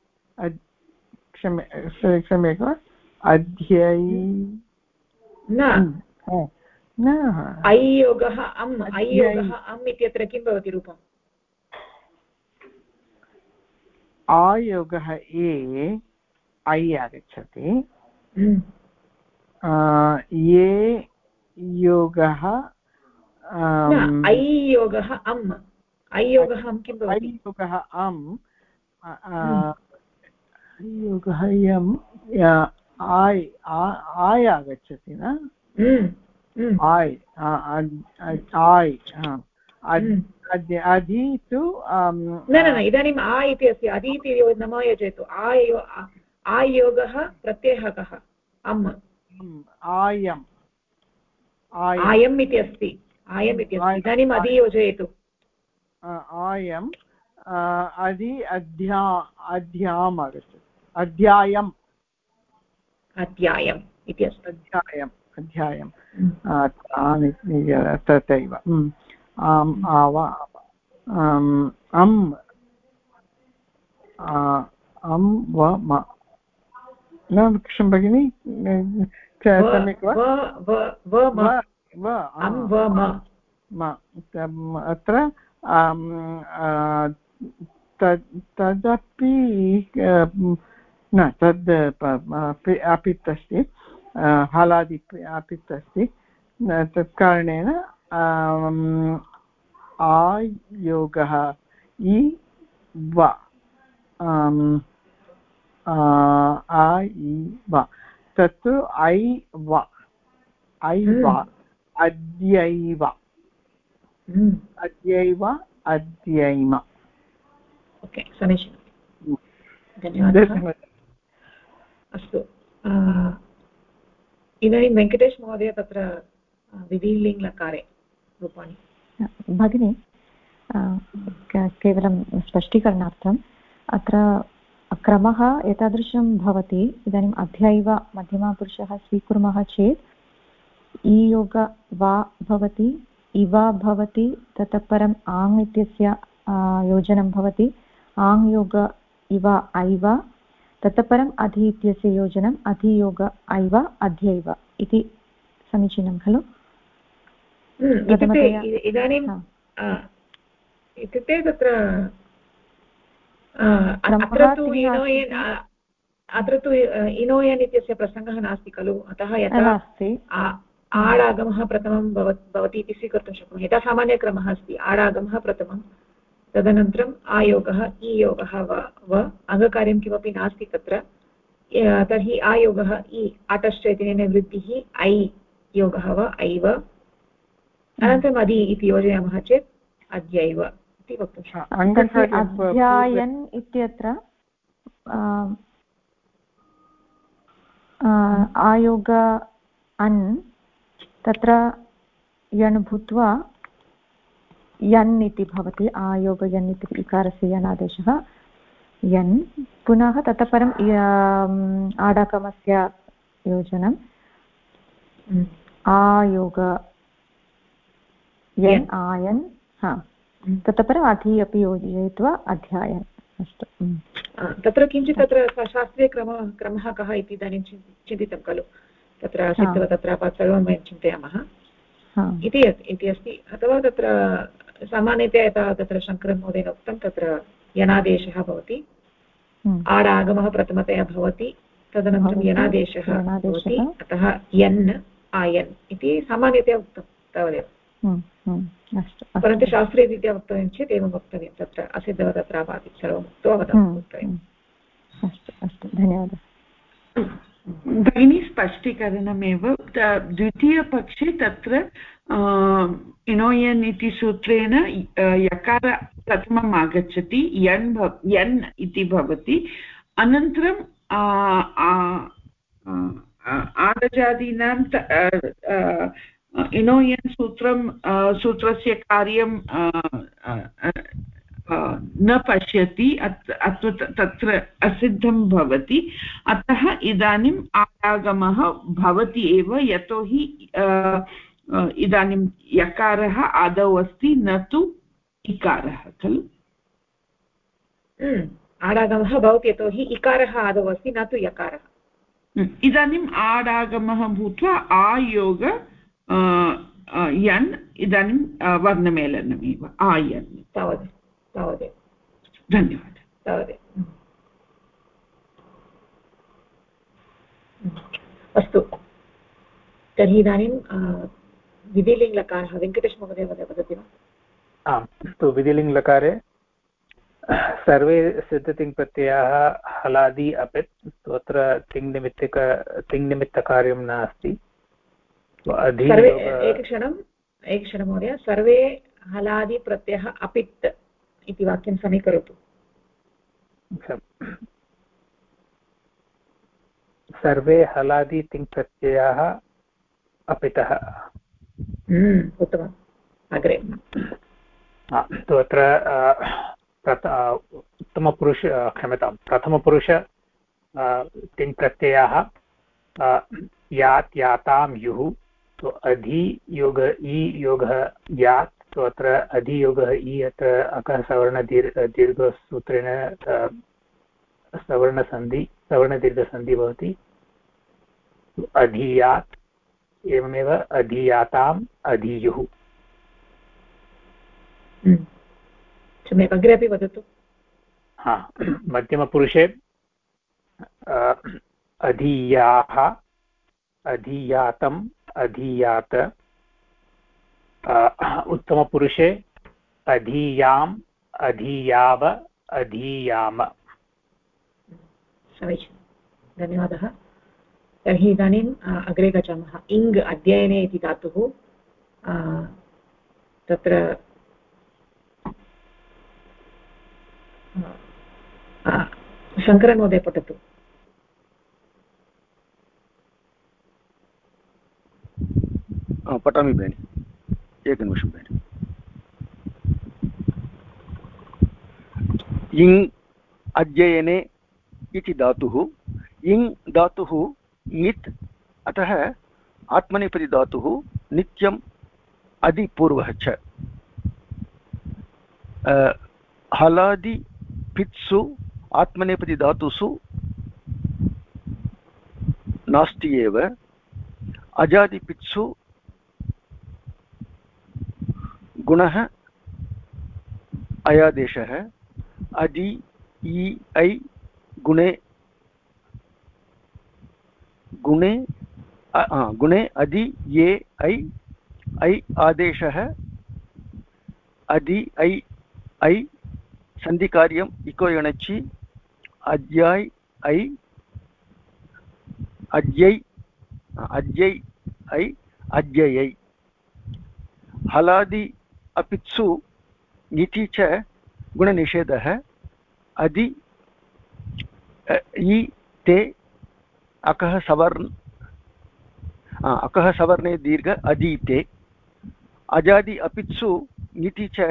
क्षम्यतां वा अध्यै न ऐ योगः अम् ऐ योगः अम् इत्यत्र किं भवति रूपम् आयोगः ए ऐ आगच्छति ये योगः ऐयोगः अम् ऐयोगः अम् किं भवति ऐयोगः अम् ऐयोगः यम् आय् आगच्छति न आय् आय् अधि तु न इदानीम् आ इति अस्ति अधि इति न योजयतु आयोगः प्रत्ययः कः अम् आयम् आयम् इति अस्ति इदानीम् अधि योजयतु आयम् अधि अध्याम् आगच्छति अध्यायम् इति अस्ति अध्यायम् तथैव आव अम् व म न कृष्ण भगिनी सम्यक् वा अत्र तदपि न तद् अपित् अस्ति हलादि अपित् अस्ति तत् कारणेन आयोगः इ व तत्तु ऐ व अद्यैव अद्यैम ओके समीचीनं धन्यवादः अस्तु इदानीं वेङ्कटेश महोदय तत्र विधिलिङ्गलकारे रूपाणि भगिनी केवलं स्पष्टीकरणार्थम् अत्र क्रमः एतादृशं भवति इदानीम् अध्यैव मध्यमपुरुषः स्वीकुर्मः चेत् ईयोग वा भवति इव भवति ततः परम् आङ् इत्यस्य योजनं भवति आङ् योग इव ऐव ततः परम् अधि इत्यस्य योजनम् अधियोग ऐव अध्यैव इति समीचीनं खलु इदानीम् इत्युक्ते तत्र अत्र तु इनोयन् इत्यस्य प्रसङ्गः नास्ति खलु अतः यथा आडागमः प्रथमं भवति इति स्वीकर्तुं शक्नुमः यथा सामान्यक्रमः अस्ति आडागमः प्रथमं तदनन्तरम् आयोगः ईयोगः व अङ्गकार्यं किमपि नास्ति तत्र तर्हि आयोगः इ अटश्च इत्यनेन वृद्धिः ऐ योगः व ऐव अनन्तरम् अधि इति योजयामः चेत् अद्यैव इति वक्तुं शक्नुमः अध्यायन् इत्यत्र आयोग अन् तत्र यण् भूत्वा यन् इति भवति आयोग यन् इति इकारस्य यणादेशः यन् पुनः ततः परम् आडागमस्य योजनम् आयोग यन् आयन् ततः परम् अधि अपि योजयित्वा अध्यायन् अस्तु तत्र किञ्चित् तत्र शास्त्रीयक्रमः कः इति इदानीं चिन्तितं खलु तत्र आसीत् तत्र सर्वं वयं चिन्तयामः इति अस्ति अथवा तत्र सामान्यतया यथा तत्र शङ्करमहोदयेन उक्तं तत्र यणादेशः भवति आडागमः प्रथमतया भवति तदनन्तरं यणादेशः भवति अतः यन् आयन् इति सामान्यतया उक्तं तावदेव परन्तु शास्त्रीयरीत्या वक्तव्यं चेत् एवं वक्तव्यं तत्र असिद्धः तत्र भाति सर्वम् उक्त्वा वक्तव्यम् अस्तु धन्यवादः भगिनी स्पष्टीकरणमेव द्वितीयपक्षे तत्र इनोयन् इति सूत्रेण यकार प्रथमम् आगच्छति यन् इति भवति अनन्तरं आडजादीनां इनोयन् सूत्रस्य कार्यं न पश्यति तत्र असिद्धं भवति अतः इदानीम् आडागमः भवति एव यतोहि इदानीं यकारः आदौ अस्ति न तु इकारः खलु आडागमः भवति यतोहि इकारः आदौ अस्ति न तु यकारः इदानीम् आडागमः भूत्वा आयोग यन् इदानीं वर्णमेलनमेव आयन् तावदेव धन्यवादः तावदेव अस्तु तर्हि इदानीं विधिलिङ्गलकारः वेङ्कटेशमहोदय वदति वा? आम्, तु विधिलिङ्गलकारे सर्वे सिद्धतिङ्प्रत्ययाः हलादि अपित्, अत्र तिङ्निमित्तकार्यं नास्ति। एकक्षणं महोदय, सर्वे हलादिप्रत्ययः अपित् इति वाक्यं समीकरोतु। सर्वे हलादि तिङ्प्रत्ययाः अपितः। उत्तमम्, अग्रे। तु अत्र उत्तमपुरुष क्षम्यतां प्रथमपुरुष तिङ्प्रत्ययाः यात् यातां युः, तो अधियोग इ योगः यात्, तो अत्र अधियोगः इ अत्र अकः सवर्णदीर्घसूत्रेण सवर्णदीर्घसन्धि भवति। अधियात्, एवमेव अधियाताम् अधियुः। सम्यक्, अग्रे अपि वदतु। हा, मध्यमपुरुषे अधियाः, अधियातम्, अधियात। उत्तमपुरुषे अधियाम्, अधियाव, अधियाम। समीचीनं, धन्यवादः। तर्हि इदानीम् अग्रे गच्छामः। इङ् अध्ययने इति धातुः, तत्र शङ्करमहोदय पठतु। पठामि भगिनि, एकनिमिषं भगिनि। इङ् अध्ययने इति धातुः, इङ् धातुः ङित्, अतः आत्मनेपदी धातुः, नित्यम् अधिपूर्वः च। हलादि पित्सु आत्मनेपदी धातुषु नास्ति एव। अजादिपित्सु गुणः अयादेशः। अधि इ ऐ गुणे अधि ये ऐ आदेशः। अधि ऐ सन्धिकार्यम् इको यणचि अद्याय् ऐ अद्यै ऐ अद्ययै। हलादि अपित्सु ङिति च गुणनिषेधः। अधि इ ते अकः सवर्णे दीर्घ अधीते। अजादि अपित्सु ङिति च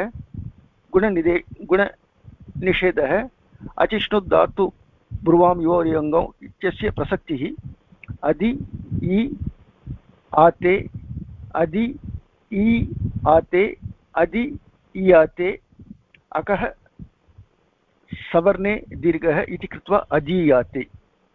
गुणनिषेधः। अचिष्णुत् धातु ब्रुवां योर्यङ्गौ इत्यस्य प्रसक्तिः। अधि इ आते, अधि इ आते, अधि इयाते। अकः सवर्णे दीर्घः इति कृत्वा अधीयाते।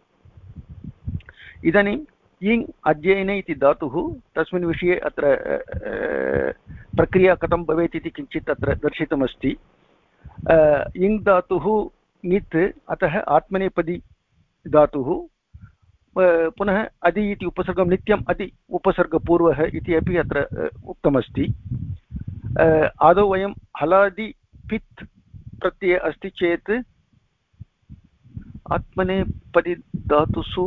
इदानीम् इङ् अध्ययने इति धातुः, तस्मिन् विषये अत्र प्रक्रिया कथं भवेत् इति किञ्चित् अत्र दर्शितमस्ति। इङ् धातुः ङित्, अतः आत्मनेपदी धातुः। पुनः अधि इति उपसर्गं नित्यम् अधि उपसर्गपूर्वः इति अपि अत्र उक्तमस्ति। आदौ वयं हलादि पित् प्रत्ययः अस्ति चेत् आत्मनेपदी धातुषु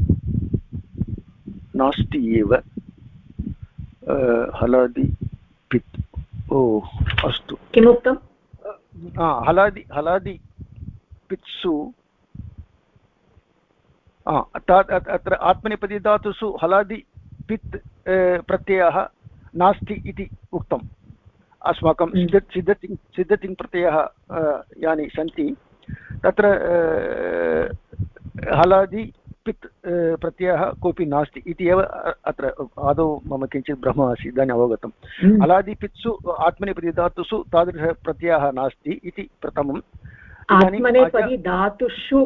नास्ति एव। हलादि पित्, ओ अस्तु, किमुक्तं? हलादि पित्सु अत्र आत्मनेपदी धातुषु हलादि पित् प्रत्ययः नास्ति इति उक्तम्। अस्माकं सिद्धतिङ् प्रत्ययः यानि सन्ति तत्र हलादि पित् प्रत्ययः कोऽपि नास्ति इति एव अत्र आदौ मम किञ्चित् भ्रमः आसीत्, इदानीम् अवगतम्। हलादिपित्सु आत्मनेपदी धातुषु तादृशप्रत्ययः नास्ति इति प्रथमम्। आत्मनेपदी धातुषु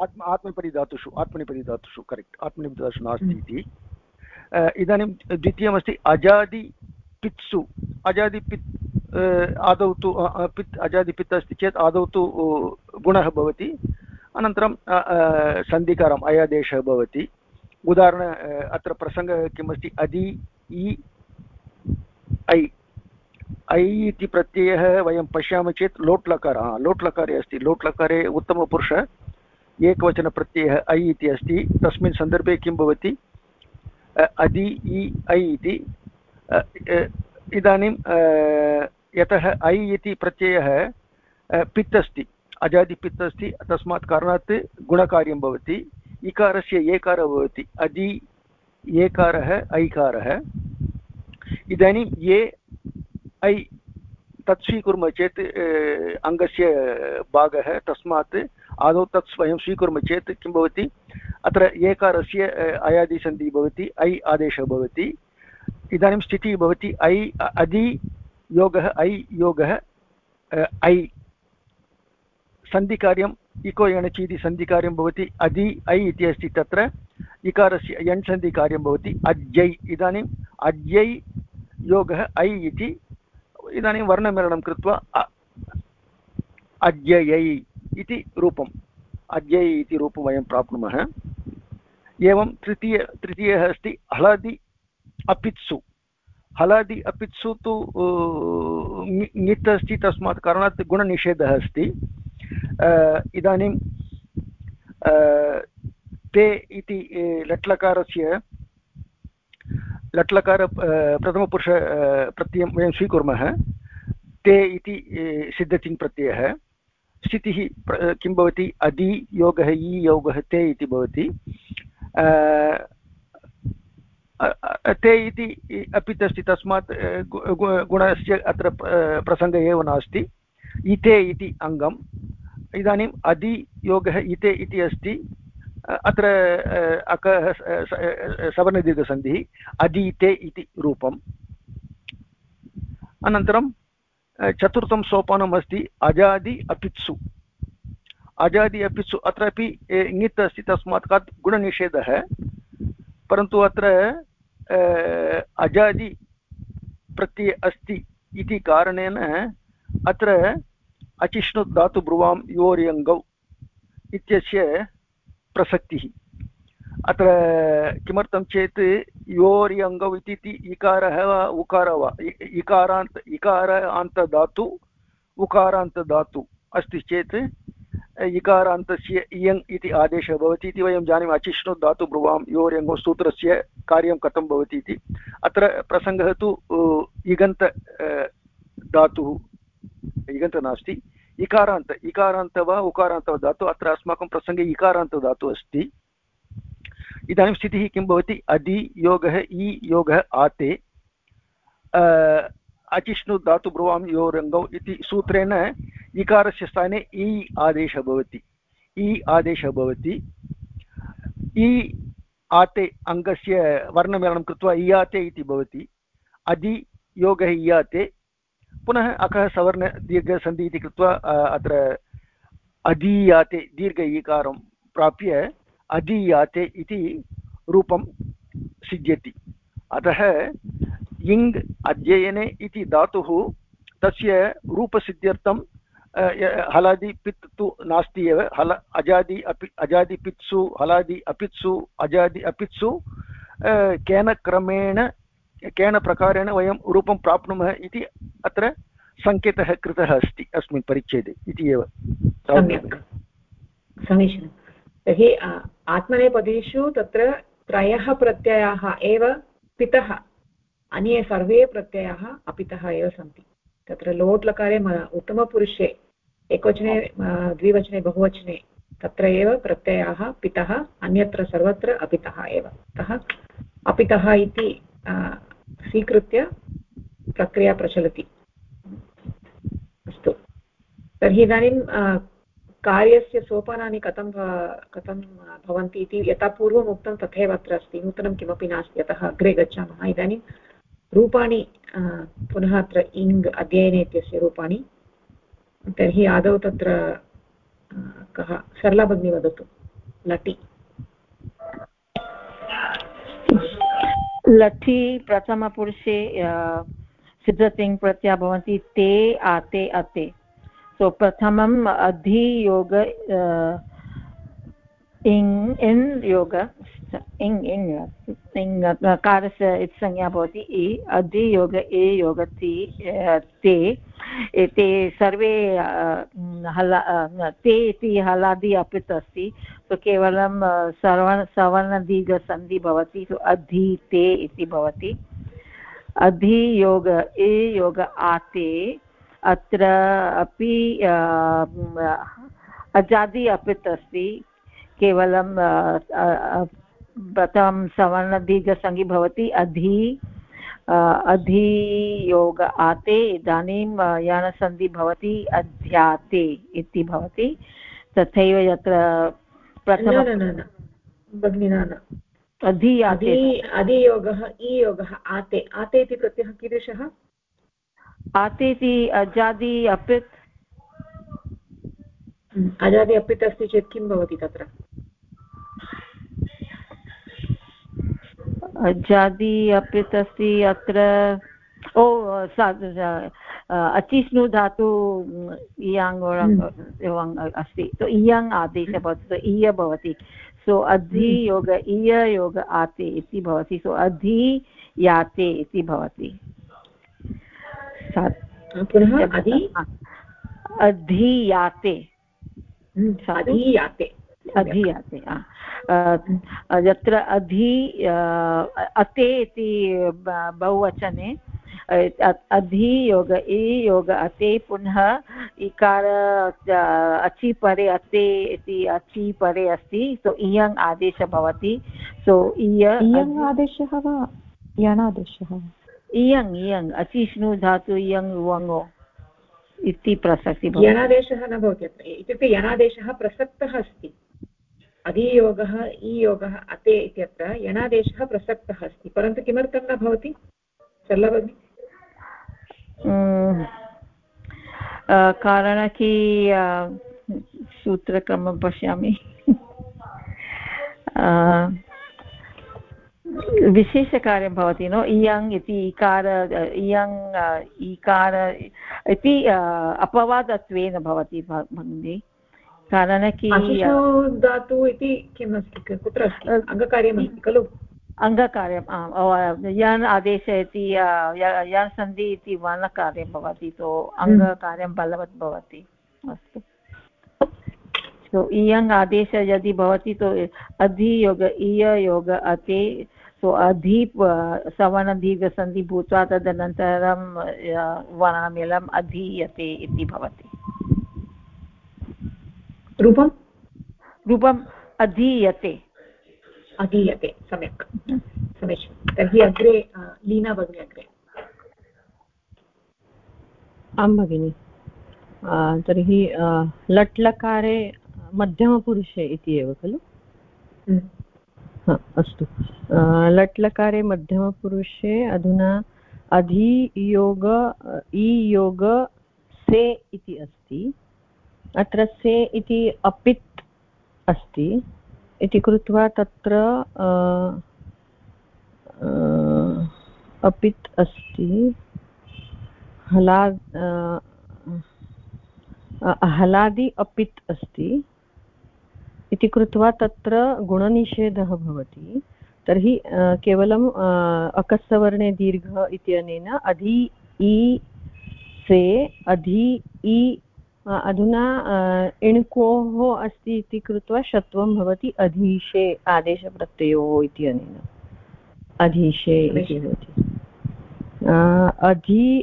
करेक्ट्, आत्मनेपदी धातुषु नास्ति इति। इदानीं द्वितीयमस्ति अजादिपित्सु। अजादिपित् आदौ तु पित्, अजादिपित् अस्ति चेत् आदौ तु गुणः भवति, अनन्तरं सन्धिकारम् अयादेशः भवति। उदाहरण अत्र प्रसङ्गः किमस्ति, अधि इ ऐ ऐ इति प्रत्ययः वयं पश्यामः चेत् लोट्लकारः लोट्लकारे अस्ति लोट्लकारे उत्तमपुरुष एकवचनप्रत्ययः ऐ इति अस्ति तस्मिन् सन्दर्भे किं भवति अदि इ ऐ इति इदानीं यतः ऐ इति प्रत्ययः पित् अस्ति अजादिपित् अस्ति तस्मात् कारणात् गुणकार्यं भवति इकारस्य एकारः भवति अदि एकारः ऐकारः इदानीं ये ऐ तत् स्वीकुर्मः चेत् अङ्गस्य भागः तस्मात् आदौ तत् स्वयं स्वीकुर्मः चेत् किं भवति अत्र एकारस्य अयादिसन्धिः भवति ऐ आदेशः भवति इदानीं स्थितिः भवति ऐ अदि योगः ऐ योगः ऐ सन्धिकार्यम् इको यणचीति सन्धिकार्यं भवति अदि ऐ इति अस्ति तत्र इकारस्य यण् सन्धिकार्यं भवति अज्यै इदानीम् अज्यै योगः ऐ इति इदानीं वर्णमेलनं कृत्वा अज्ययै इति रूपम् अज्यै इति रूपं वयं प्राप्नुमः एवं तृतीयः अस्ति हलादि अपित्सु हलादि अपित्सु तु ङित् अस्ति तस्मात् कारणात् गुणनिषेधः अस्ति इदानीं ते इति लट्लकारस्य लट्लकार प्रथमपुरुष प्रत्ययं वयं स्वीकुर्मः ते इति सिद्धतिङ् प्रत्ययः स्थितिः किं भवति अदि योगः इ योगः ते इति भवति ते इति अपि अस्ति तस्मात् गुणस्य अत्र प्रसङ्गः एव नास्ति इते इति अङ्गम् इदानीम् अदि योगः इते इति अस्ति अत्र अकः सवर्णदीर्घसन्धिः अदीते इति रूपम् अनन्तरं चतुर्थं सोपानम् अस्ति अजादि अपित्सु अजादि अपित्सु अत्रापि ङित् अस्ति तस्मात् कात् गुणनिषेधः परन्तु अत्र अजादि प्रत्यय अस्ति इति कारणेन अत्र अचिष्णु धातु ब्रुवां योर्यङ्गौ इत्यस्य प्रसक्तिः अत्र किमर्थं चेत् योर्यङ्गौ इति इकारः वा उकारः वा इकारान्तधातु उकारान्तधातु अस्ति चेत् इकारान्तस्य इयङ् इति आदेशः भवति इति वयं जानीमः अचिष्णु धातु ब्रुवां योर्यङ्गौ सूत्रस्य कार्यं कथं भवति इति अत्र प्रसङ्गः तु इगन्त धातुः इगन्त नास्ति इकारान्त वा उकारान्त धातु अत्र अस्माकं प्रसङ्गे इकारान्तधातुः अस्ति इदानीं स्थितिः किं भवति अदि योगः इ योगः आते अचिष्णु धातु ब्रुवां योरङ्गौ इति सूत्रेण इकारस्य स्थाने इ आदेशः भवति इ आदेशः भवति इ आते अङ्गस्य वर्णमेलनं कृत्वा इयाते इति भवति अदि योगः इयाते पुनः अकः सवर्ण दीर्घसन्धि इति कृत्वा अत्र अदीयाते दीर्घ ईकारं प्राप्य अदीयाते इति रूपं सिद्ध्यति अतः इङ् अध्ययने इति धातुः तस्य रूपसिद्ध्यर्थं हलादि पित् तु नास्ति एव अजादि अपि अजादि पित्सु हलादि अपित्सु अजादि अपित्सु केन क्रमेण केन प्रकारेण वयं रूपं प्राप्नुमः इति अत्र सङ्केतः कृतः अस्ति अस्मिन् परिच्छेदे इति एव सम्यक् समीचीनं तर्हि आत्मनेपदेषु तत्र त्रयः प्रत्ययाः एव पितः अन्ये सर्वे प्रत्ययाः अपितः एव सन्ति तत्र लोट् लकारे उत्तमपुरुषे एकवचने द्विवचने बहुवचने तत्र एव प्रत्ययाः पितः अन्यत्र सर्वत्र अपितः एव अतः अपितः इति स्वीकृत्य प्रक्रिया प्रचलति अस्तु तर्हि इदानीं कार्यस्य सोपानानि कथं भवन्ति इति यथा पूर्वम् उक्तं तथैव अत्र अस्ति नूतनं किमपि नास्ति अतः अग्रे गच्छामः इदानीं रूपाणि पुनः अत्र इङ् अध्ययने इत्यस्य रूपाणि तर्हि आदौ तत्र कः सरला भगिनी वदतु लटि लठि प्रथमपुरुषे सिद्धतिङ् प्रत्ययः भवन्ति ते आते अते सो प्रथमम् अधियोग इन् योग कारस्य इत्संज्ञा भवति इ अधियोग ए योग ते ते सर्वे ते इति हलादि अपित् अस्ति सो केवलं सवर्णदीर्घसन्धि भवति सो अधीते इति भवति अधियोग ए योग आते अत्र अपि अजादि अपित् अस्ति केवलं प्रथमं सवर्णदीर्घसन्धि भवति अधियोग आते इदानीं यणसन्धि भवति अध्याते इति भवति तथैव यत्र प्रथमं भगिनी अधियोगः ईयोगः आते आते इति प्रत्ययः कीदृशः आते इति अजादि अपित् अजादि अपित् अस्ति चेत् किं भवति तत्र अजादि अपित् अस्ति अत्र अचिष्णु धातु इयाङ् अस्ति तो इयङ् आदेशः भवति तो इय भवति सो अधियोग इय योग आते इति भवति सो अधि याते इति भवति अधियाते अधीयाते अधीयाते यत्र अते इति बहुवचने अधियोग ए योग अते पुनः इकार अचि परे अते इति अचि परे अस्ति सो इयङ् आदेशः भवति सो इयङ् आदेशः वा यणादेशः इयङ् अचिष्णु धातु इयङ् वङो इति प्रसक्ति भवति यणादेशः न भवति अत्र इत्युक्ते यणादेशः प्रसक्तः अस्ति अधियोगः ईयोगः अते इत्यत्र यणादेशः प्रसक्तः अस्ति परन्तु किमर्थं न भवति सरला भगिनी कारण कि सूत्रक्रमं पश्यामि विशेषकार्यं भवति नो इयङ् इति इकार इयङ् इकार इति अपवादत्वेन भवति भगिनी कारण कि धातु इति किम् अस्ति कुत्र अस्ति अङ्गकार्यमस्ति खलु अङ्गकार्यं यन् आदेश इति यन् सन्धि इति वर्णकार्यं भवति तो अङ्गकार्यं बलवत् भवति अस्तु सो इयङ् आदेश यदि भवति तो अधियोग इय योग अते सो अधि सवर्णदीर्घसन्धि भूत्वा तदनन्तरं वर्णमेलम् अधीयते इति भवति रूपम् अधीयते सम्यक् समीचीनं तर्हि अग्रे लीना भगिनी अग्रे आं भगिनि तर्हि लट्लकारे मध्यमपुरुषे इति एव खलु अस्तु लट्लकारे मध्यमपुरुषे अधुना अधियोग ईयोग से इति अस्ति अत्र से इति अपित् अस्ति इति कृत्वा तत्र अपित् अस्ति हलादि अपित् अस्ति इति कृत्वा तत्र गुणनिषेधः भवति तर्हि केवलम् अकस्सवर्णे दीर्घ इत्यनेन अधि इ से अधि इ अधुना इणुकोः अस्ति इति कृत्वा षत्वं भवति अधीशे आदेशप्रत्ययोः इत्यनेन अधीशे इति भवति अधि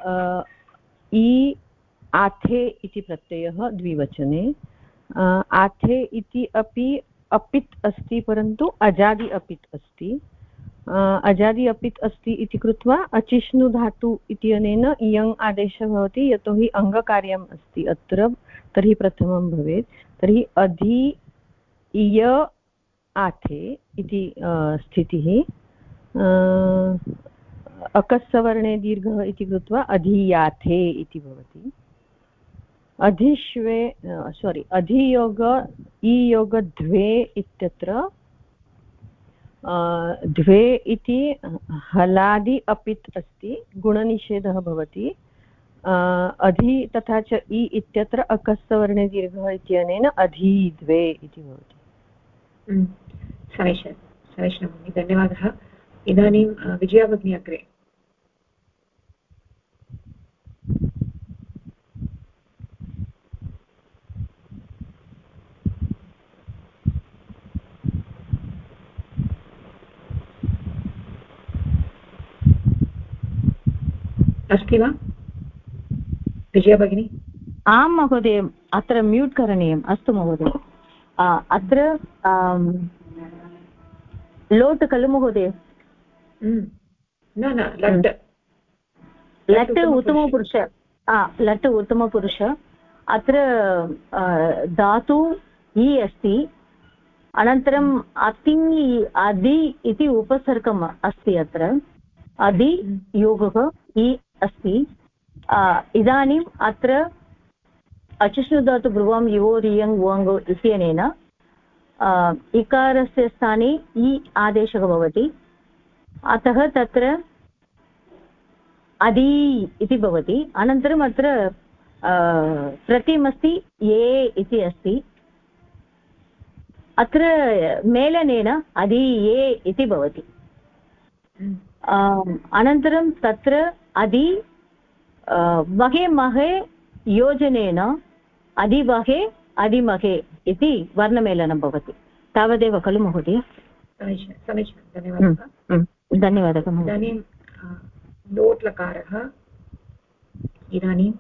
इ आथे इति प्रत्ययः द्विवचने आथे इति अपि अपित् अस्ति परन्तु अजादि अपित् अस्ति अजादि अपित् अस्ति इति कृत्वा अचिष्णु धातु इत्यनेन इयङ् आदेशः भवति यतोहि अङ्गकार्यम् अस्ति अत्र तर्हि प्रथमं भवेत् तर्हि अधि इय आथे इति स्थितिः अकस्सवर्णे दीर्घः इति कृत्वा अधियाथे इति भवति अधिश्वे अधियोग ईयोग द्वे इत्यत्र द्वे इति हलादि अपित् अस्ति गुणनिषेधः भवति अधि तथा च इ इत्यत्र अकस्सवर्णे दीर्घः इत्यनेन अधि द्वे इति भवति समीचीनं समीचीनं भगिनि, धन्यवादः। इदानीं विजया भगिनी अग्रे। अस्ति वा विजया भगिनी? आं महोदय, अत्र म्यूट् करणीयम्। अस्तु महोदय, अत्र लोट् खलु महोदय? न न, लट् लट् उत्तमपुरुष, लट् उत्तमपुरुष। अत्र धातु इ अस्ति, अनन्तरम् अदि इति उपसर्गम् अस्ति। अत्र अदि योगः इ अस्ति। इदानीम् अत्र अचिष्णुधातु ब्रुवं युवो रियङ् वङ् इत्यनेन इकारस्य स्थाने इ आदेशः भवति, अतः तत्र अदि इति भवति। अनन्तरम् अत्र प्रत्ययमस्ति ये इति अस्ति, अत्र मेलनेन अदि ये इति भवति। अनन्तरं तत्र अदि महे महे योजनेन अधिमहे अधिमहे इति वर्णमेलनं भवति। तावदेव खलु महोदय? समीचीनं, धन्यवादः। धन्यवादः। इदानीं लोट् लकारः। इदानीं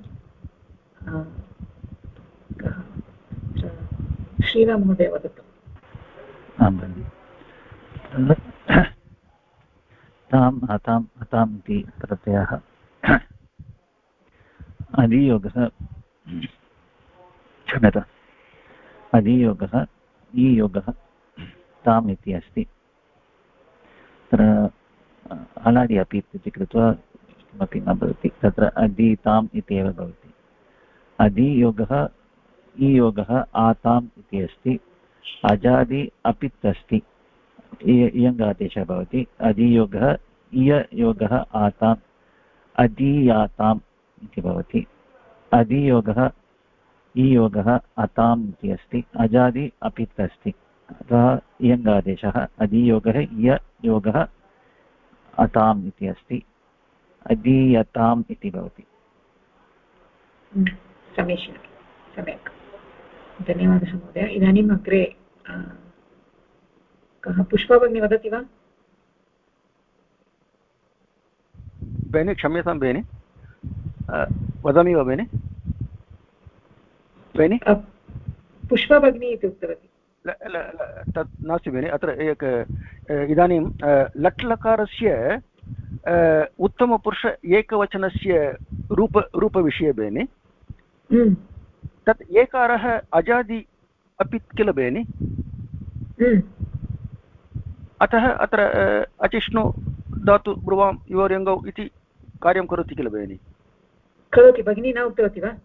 श्रीराम महोदय वदतु। आं भगिनि, ताम् अताम् अताम् इति प्रत्ययः अधियोगः, क्षम्यताम्, अधियोगः ईयोगः ताम् इति अस्ति। तत्र अनादि अपि इति कृत्वा किमपि न भवति, तत्र अदि ताम् इति एव भवति। अधियोगः ईयोगः आताम् इति अस्ति। अजादि अपित् अस्ति, इयङ्गादेशः भवति। अधियोगः इययोगः आताम् अधीयाताम् इति भवति। अधियोगः ईयोगः अताम् इति अस्ति। अजादि अपित् अस्ति, अतः इयङ्गादेशः अधियोगः इययोगः अताम् इति अस्ति। अधीयताम् इति भवति। समीचीनं, सम्यक्, धन्यवादः महोदय। इदानीम् अग्रे कः? पुष्पा भगिनी वदति वा? बेनि, क्षम्यतां बेनि, वदामि वा बेनि? बेनि, पुष्पा भगिनी इति उक्तवती। तत् नास्ति बेनि, अत्र इदानीं लट् लकारस्य उत्तमपुरुष एकवचनस्य रूपविषये बेनि, तत् एकारः अजादि अपि किल बेनि, अतः अत्र अचिष्णु धातु ब्रुवां युवोर्यङ्गौ इति कार्यं करोति किल बेनि? करोति भगिनी, न उक्तवती वा?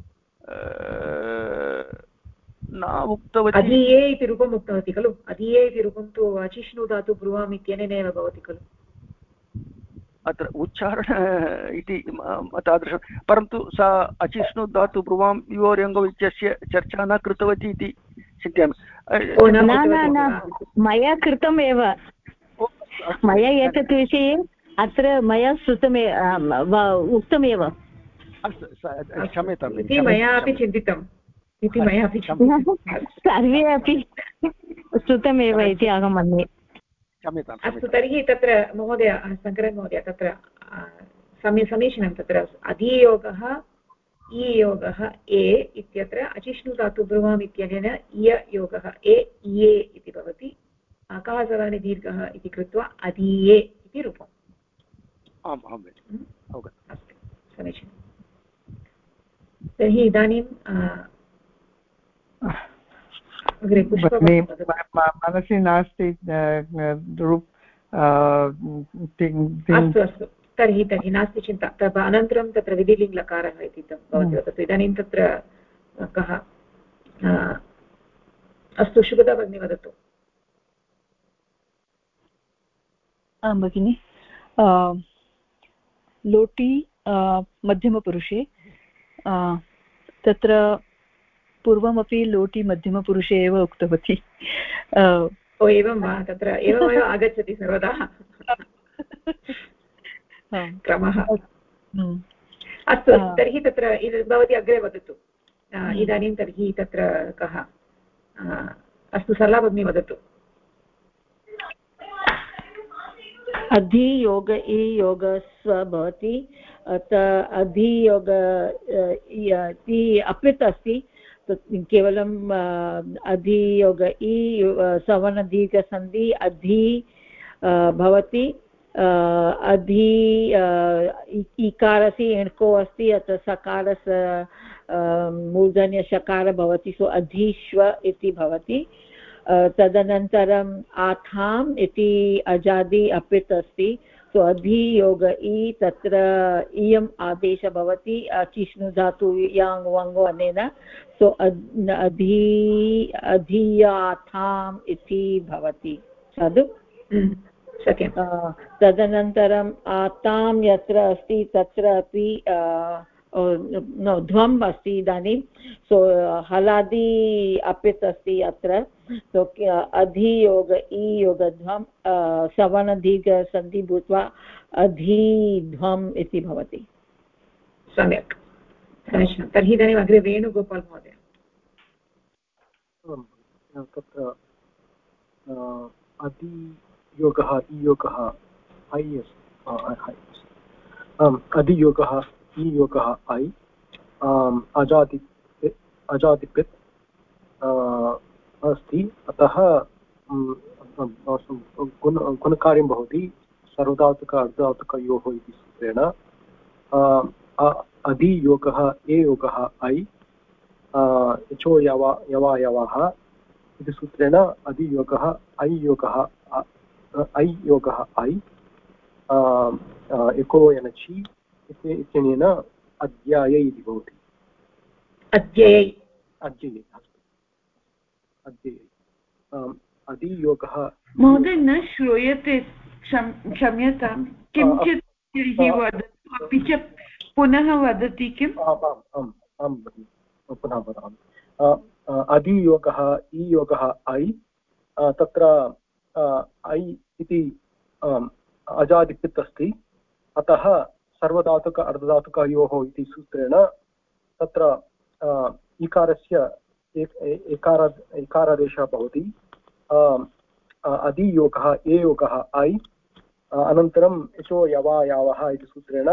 न उक्तवती। अधीये इति रूपम् उक्तवती खलु? अधीये इति रूपं तु अचिष्णु धातु ब्रुवाम् इत्यनेनैव भवति खलु? अत्र उच्चारण इति तादृशं, परन्तु सा अचिष्णु धातु ब्रुवां युवोर्यङ्गौ इत्यस्य चर्चा न कृतवती इति चिन्तयामि। मया कृतमेव, मया एतत् विषये अत्र मया श्रुतमेव, उक्तमेव। अस्तु, क्षम्यताम् इति मया अपि चिन्तितम्, इति मया अपि सर्वे अपि श्रुतमेव इति अहं मन्ये। अस्तु, तर्हि तत्र महोदय, शङ्करन् महोदय, तत्र समीचीनं। तत्र अधियोगः ईयोगः ए इत्यत्र अचिष्णु धातु ब्रुवाम् इत्यनेन इययोगः ए इये इति भवति। अकासवानि दीर्घः इति कृत्वा अधीये इति रूपम्। अस्तु, समीचीनं। तर्हि इदानीं मनसि नास्ति अस्तु अस्तु, तर्हि नास्ति चिन्ता। अनन्तरं तत्र विधिलिङ्गलकारः इति भवति वदतु। इदानीं तत्र कः? अस्तु, शुभदा भगिनी वदतु। आं भगिनि, लोटि मध्यमपुरुषे, तत्र पूर्वमपि लोटि मध्यमपुरुषे एव उक्तवती। ओ एवं वा तत्र एवमेव आगच्छति सर्वदा क्रमः अस्तु तर्हि तत्र भवती अग्रे वदतु इदानीं तर्हि तत्र कः अस्तु सरला भगिनी वदतु अधियोग योग स्व भवति अधियोग इति अपित् अस्ति केवलम् अधियोग सवर्णदीर्घसन्धि अधि भवति अधि इकारस्य एण्को अस्ति अत्र सकारस्य मूर्धन्यशकार भवति सो अधिश्व इति भवति तदनन्तरम् आथाम् इति अजादि अपित् अस्ति सो अधियोग इ तत्र इयम् आदेशः भवति चिष्णु धातु याङ् वङ्गो अनेन सो अधियाथाम् इति भवति साधु सत्यं तदनन्तरम् आतां यत्र अस्ति तत्र अपि ध्वम् अस्ति इदानीं सो हलादि अपित् अस्ति अत्र सो अधियोग इयोगध्वं सवर्णदीर्घसन्धि भूत्वा अधिध्वम् इति भवति सम्यक् समीचीनं तर्हि इदानीम् अग्रे वेणुगोपाल् महोदय तत्र अधियोगः इयोगः ऐ अधियोगः इयोगः ऐ अजादिपित् अस्ति अतः गुणकार्यं भवति सर्वधातुक अर्धधातुकयोः इति सूत्रेण अधियोगः एयोगः ऐ चो यवायवः इति सूत्रेण अधियोगः ऐयोगः ऐ एको यनचि इत्यनेन अध्यायै इति भवति अध्ययै अधियोगः महोदय न श्रूयते क्षम्यतां किञ्चित् वदतु अपि च पुनः वदति किम् आम् पुनः वदामि अधियोगः इयोगः ऐ तत्र ऐ इति अजादिपित् अस्ति अतः सर्वधातुक अर्धधातुकयोः इति सूत्रेण तत्र इकारस्य इकारादेशः भवति अधियोगः एयोगः ऐ अनन्तरं यचो यवायावः इति सूत्रेण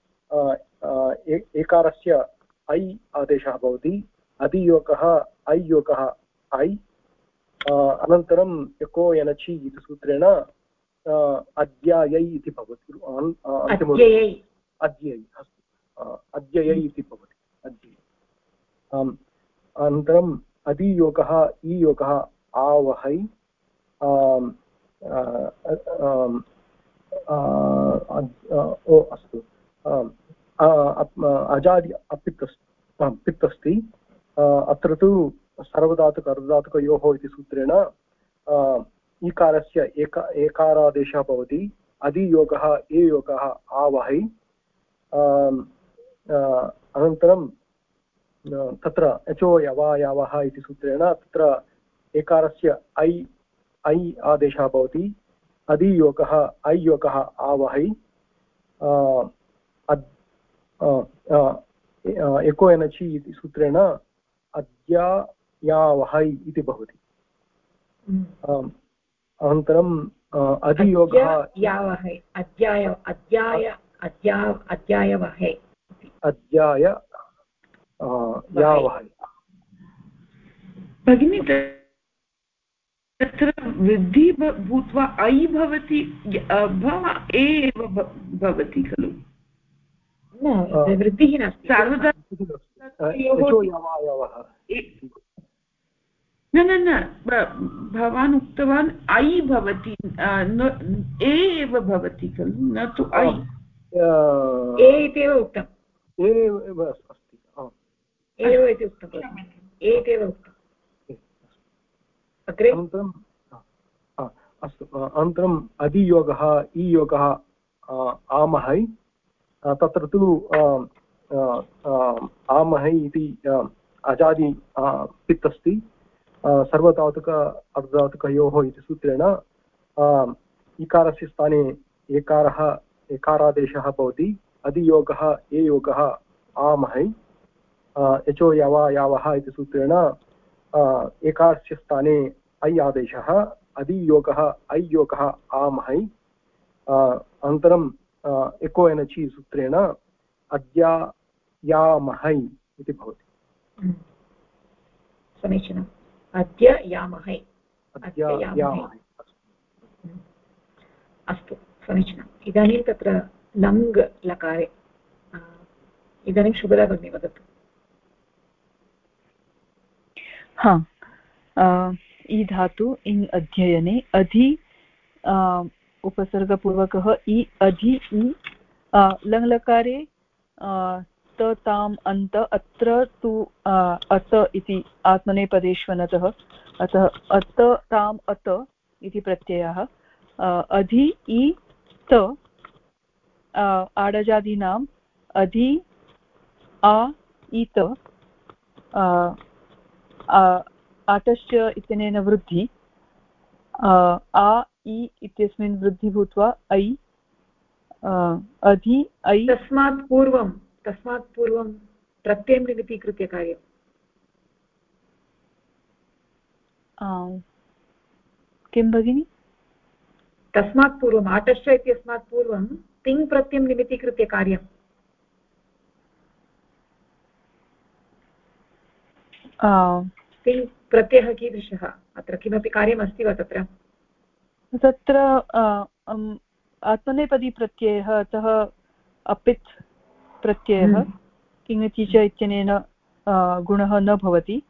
एकारस्य ऐ आदेशः भवति अधियोगः ऐयोगः ऐ अनन्तरं यको यनचि इति सूत्रेण अध्यायै इति भवति अध्ययै इति भवति अनन्तरम् अधियोगः इयोगः आवहै अस्तु अजादि पित् अस्ति अत्र तु सर्वधातुक अर्धधातुकयोः इति सूत्रेण ईकारस्य एकारादेशः भवति अधियोगः एयोगः आवहै अनन्तरं तत्र यचो यवायावः इति सूत्रेण तत्र एकारस्य ऐ आदेशः भवति अधियोगः ऐयोगः आवहै एको एनचि इति सूत्रेण अद्यायावहै इति भवति अनन्तरं अधियोगः यावहै अद्यायवहै अद्याय यावहै भगिनी तत्र वृद्धि भूत्वा ऐ भवति ए एव भवति खलु वृद्धिः नास्ति न भवान् उक्तवान् ऐ भवति ए एव भवति खलु न तु ऐ ए इत्येव उक्तम् एव इति उक्तम् एतेव उक्तम् अग्रे अस्तु अनन्तरम् अधियोगः इयोगः आमहै तत्र तु आमहै इति अजादि पित् अस्ति सर्वधातुक अर्धधातुकयोः इति सूत्रेण इकारस्य स्थाने एकारादेशः भवति अधियोगः ए योगः आमहै यचो यावः इति सूत्रेण एकारस्य स्थाने ऐ आदेशः अधियोगः ऐ योगः आमहै अनन्तरं एको एनचि सूत्रेण अद्यायामहै इति भवति। समीचीनम्। अद्य यामहै। अस्तु समीचीनम्। इदानीं तत्र लङ् लकारे इदानीं शुभदा भगिनी वदतु। हा इ धातु इन् अध्ययने अधि उपसर्गपूर्वकः इ अधि इ लङ् लकारे त ताम् अन्त अत्र तु अत इति आत्मनेपदेष्वनतः अतः अत ताम् अत इति प्रत्ययः अधि इ त आडजादीनाम् अधि आ इत आटश्च इत्यनेन वृद्धि आ इ इत्यस्मिन् वृद्धि भूत्वा ऐ अधि ऐ तस्मात् पूर्वं प्रत्ययं निमित्तीकृत्य कार्यम् किं भगिनि? तस्मात् पूर्वम् आटश्च इत्यस्मात् पूर्वं तिङ् प्रत्ययं निमित्तीकृत्य कार्यम् तिङ् प्रत्ययः कीदृशः? अत्र किमपि कार्यमस्ति वा तत्र? तत्र आत्मनेपदी प्रत्ययः अतः अपित् प्रत्ययः किङति च इत्यनेन गुणः न भवति।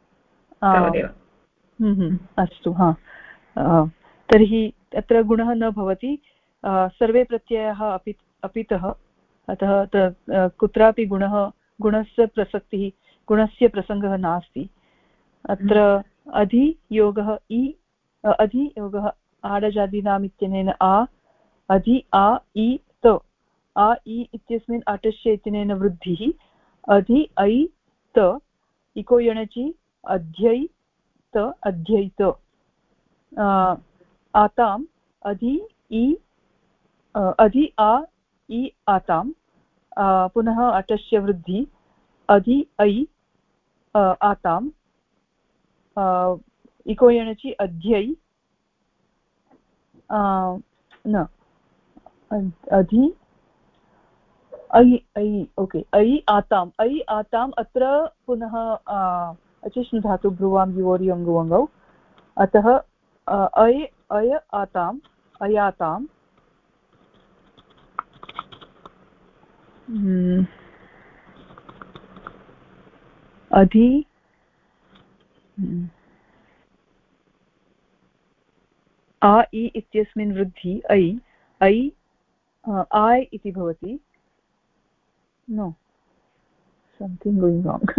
अस्तु हा तर्हि अत्र गुणः न भवति। सर्वे प्रत्ययाः अपितः अतः कुत्रापि गुणस्य प्रसक्तिः गुणस्य प्रसङ्गः नास्ति। अत्र अधियोगः अधियोगः आडजादीनाम् इत्यनेन अधि आ इ त आ इ इत्यस्मिन् आटश्च इत्यनेन वृद्धिः अधि ऐ त इको यणचि अध्यै त अध्यैत आताम् अधि इ अधि आ इ आताम् पुनः अटस्य वृद्धि अधि ऐ आताम् इको यणचि अध्यै न अधि ऐ ओके ऐ आताम् अत्र पुनः अचिष्णुधातु ब्रुवां युवोरि अङ्गुवङ्गौ अतः अय आताम् अयाताम् अधि आ इ इत्यस्मिन् वृद्धि ऐ आय् इति भवति। No something going wrong.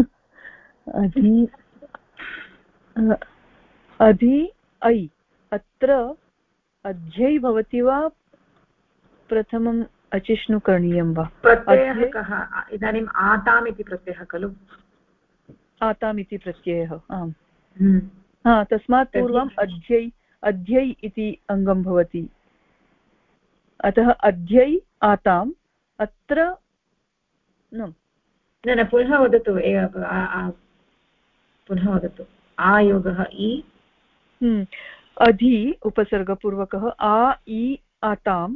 अधि ऐ अत्र अध्यै भवति वा प्रथमम् अचिष्णु करणीयं वा? प्रत्ययः कः? इदानीम् आताम् इति प्रत्ययः खलु? आताम् इति प्रत्ययः आम् हा तस्मात् पूर्वम् अध्यै इति अङ्गं भवति। अतः अध्यै आताम् अत्र न पुनः वदतु पुनः वदतु आयोगः इ अधि उपसर्गपूर्वकः आ इ आताम्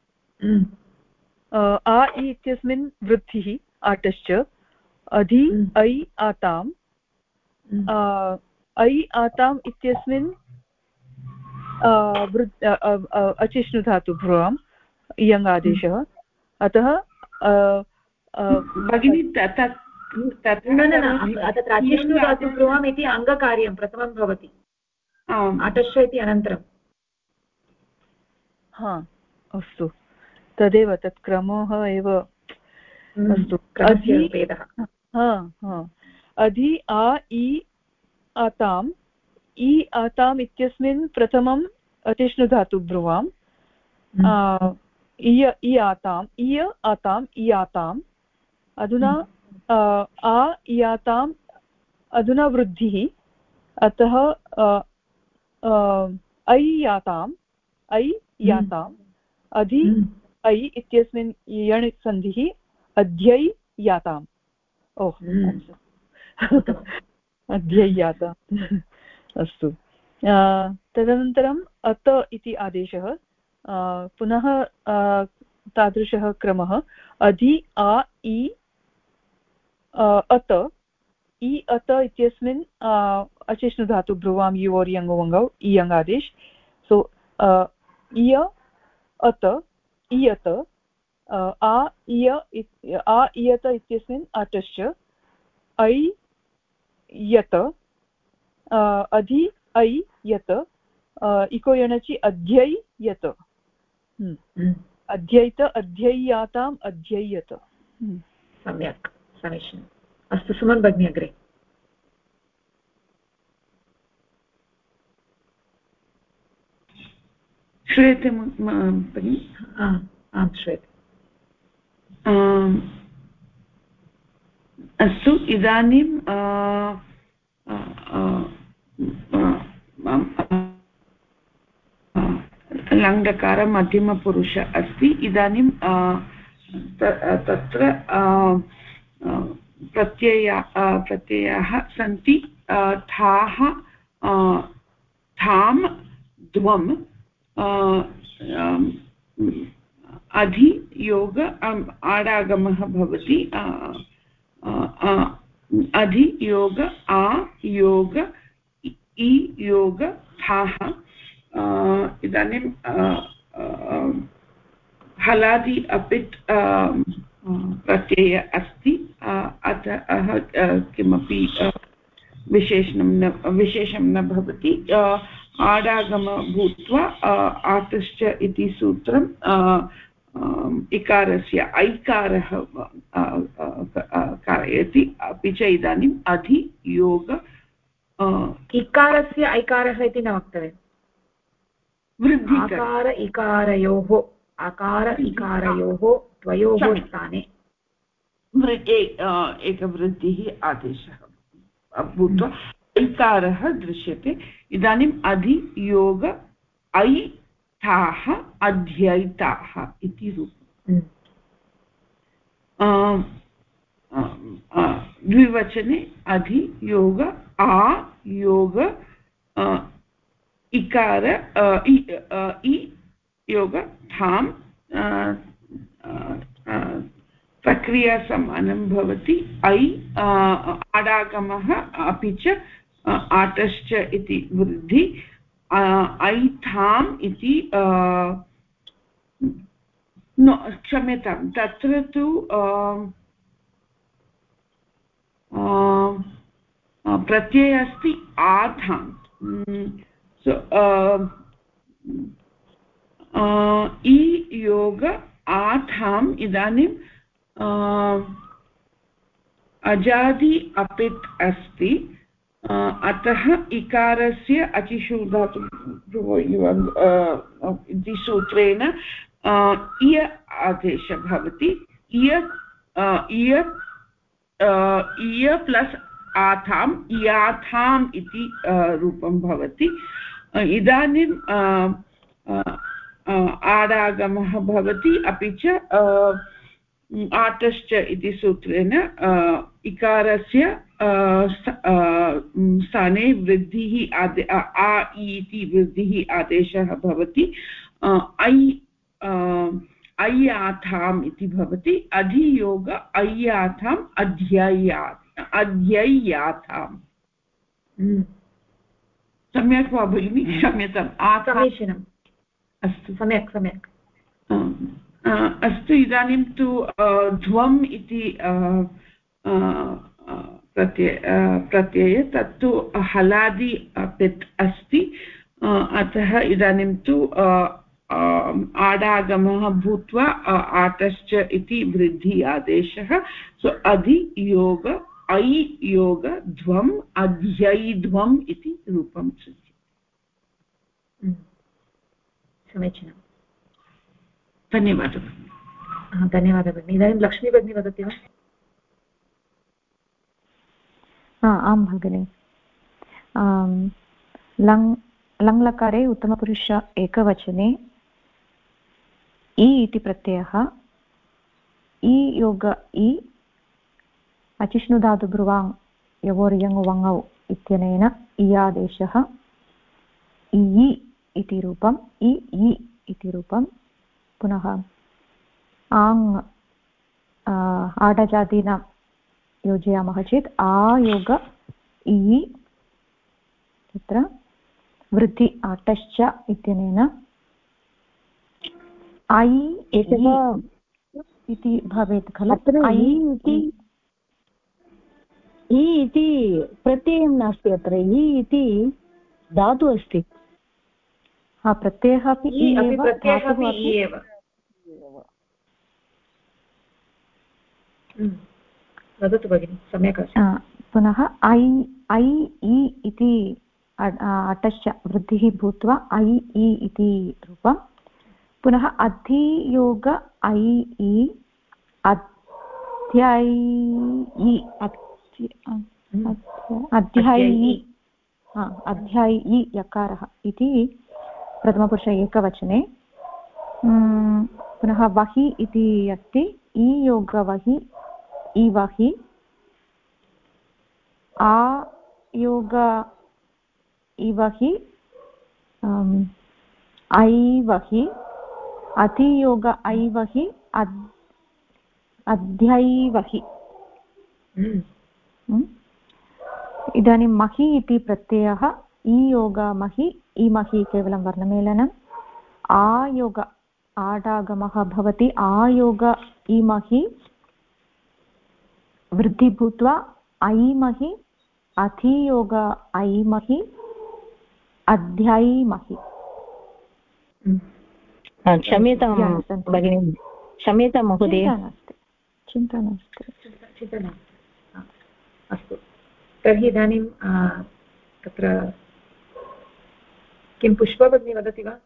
आ इ इत्यस्मिन् वृद्धिः आटश्च अधि ऐ आताम् ऐ आताम् इत्यस्मिन् अचिष्णुधातु भ्रुवाम् इयङ् आदेशः अतः भगिनी तत्र अचिष्णुधातु भ्रुवाम् इति अङ्गकार्यं प्रथमं भवति आटश्च इति अनन्तरं। हा अस्तु तदेव तत् क्रमः एव अस्तु। अधि आ इ आताम् इ आताम् इत्यस्मिन् प्रथमम् अचिष्णुधातु ब्रुवाम् इ आताम् इय आताम् इ आताम् अधुना आ इयाताम् अधुना वृद्धिः अतः ऐ याताम् अधि ऐ इत्यस्मिन् यण् सन्धिः अध्यै याताम् अध्यै याताम् अस्तु तदनन्तरम् अत इति आदेशः पुनः तादृशः क्रमः अधि आ इ अत इ अत इत्यस्मिन् अचिष्णुधातु भ्रुवां युवोर् यङौ इयङ् आदेश सो इय अत इयत आ इयत इत्यस्मिन् अटश्च ऐ यत अधि ऐ यत इको यणचि अध्यै यत अध्यैत अध्यय्याताम् अध्यय्यत सम्यक् समीचीनम् अस्तु सुमन् भगिनी अग्रे श्रूयते भगिनि आं श्रूयते अस्तु इदानीं लङ्लकार मध्यमपुरुष अस्ति इदानीं तत्र प्रत्ययाः सन्ति ठाः ठां द्वम् अधि योग आडागमः भवति अधि योग आ योग इ योग ठाः इदानीं हलादि अपित् प्रत्यय अस्ति अतः किमपि विशेषं न भवति आडागम भूत्वा आतश्च इति सूत्रं इकारस्य ऐकारः कारयति अपि च इदानीम् अधि योग इकारस्य ऐकारः इति न वक्तव्यम् आकार इकारयोः द्वयोः स्थाने एकवृद्धिः आदेशः भूत्वा ऐकारः दृश्यते इदानीम् अधि योग ऐ ताः अध्ययिताः इति रूपम् द्विवचने अधि योग आ योग इकार इ योग ठां प्रक्रिया समानं भवति ऐ आडागमः अपि च आटश्च इति वृद्धि ऐ थाम् इति क्षम्यतां तत्र तु प्रत्ययः अस्ति आथाम् so इ योग आथाम् इदानीं अजादि अपित् अस्ति अतः इकारस्य अचिशूधातु इति सूत्रेण इय आदेशः भवति इय प्लस् आथाम् इयाथाम् इति रूपं भवति इदानीं आडागमः भवति अपि च आतश्च इति सूत्रेण इकारस्य स्थाने वृद्धिः आ इति वृद्धिः आदेशः भवति अय्याथाम् इति भवति अधियोग अय्याथाम् अध्यय्याथाम् सम्यक् वा भगिनि क्षम्यताम् समीचीनम् अस्तु सम्यक् अस्तु इदानीं तु ध्वम् इति प्रत्यय तत्तु हलादि पित् अस्ति अतः इदानीं तु आडागमः भूत्वा आतश्च इति वृद्धि आदेशः सो अधि योग ऐ योग ध्वम् अध्ययध्वम् इति रूपं सन्ति समीचीनम् धन्यवादः भगिनि इदानीं लक्ष्मी भगिनी वदति वा आं भगिनि लङ्लकारे उत्तमपुरुष एकवचने इ इति प्रत्ययः इ योग इ अचिष्णुधातुब्रुवाङ् यवोर्यङ् वङौ इत्यनेन इ आदेशः इ इति रूपम् इ इति रूपं पुनः आङ् आडजातीनां योजयामः चेत् आयोग इ तत्र वृद्धि अटश्च इत्यनेन ऐ इति भवेत् खलु ऐ इति प्रत्ययं नास्ति अत्र इ इति धातु अस्ति प्रत्ययः अपि एव वदतु भगिनि सम्यक् अस्ति पुनः ऐ इ इति अटश्च वृद्धिः भूत्वा ऐ इ इति रूपं पुनः अधियोग ऐ इ अध्यायी यकारः इति प्रथमपुरुष एकवचने पुनः वहि इति अस्ति इ योग वहि इ वहि आ योग इवहि ऐ वहि अतियोग ऐवहि अध्यैवहि इदानीं महि इति प्रत्ययः इ योग महि इमहि केवलं वर्णमेलनम् आयोग आडागमः भवति आयोग इमहि वृद्धि भूत्वा ऐमहि अधियोग ऐमहि अध्यैमहि क्षम्यतां भगिनि क्षम्यतां महोदय चिन्ता नास्ति अस्तु तर्हि इदानीं तत्र किं पुष्पा भगिनी वदति वा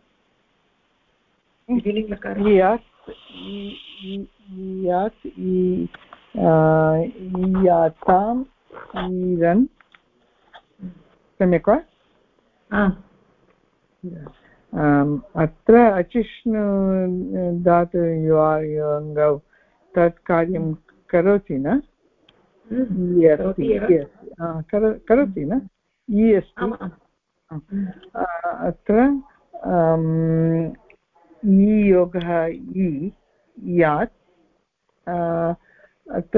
सम्यक् वा अत्र अचिष्णु धातु युवाङ्गौ तत् कार्यं करोति न करोति न इ अस्ति अत्र इ योगः इ यात् अत्र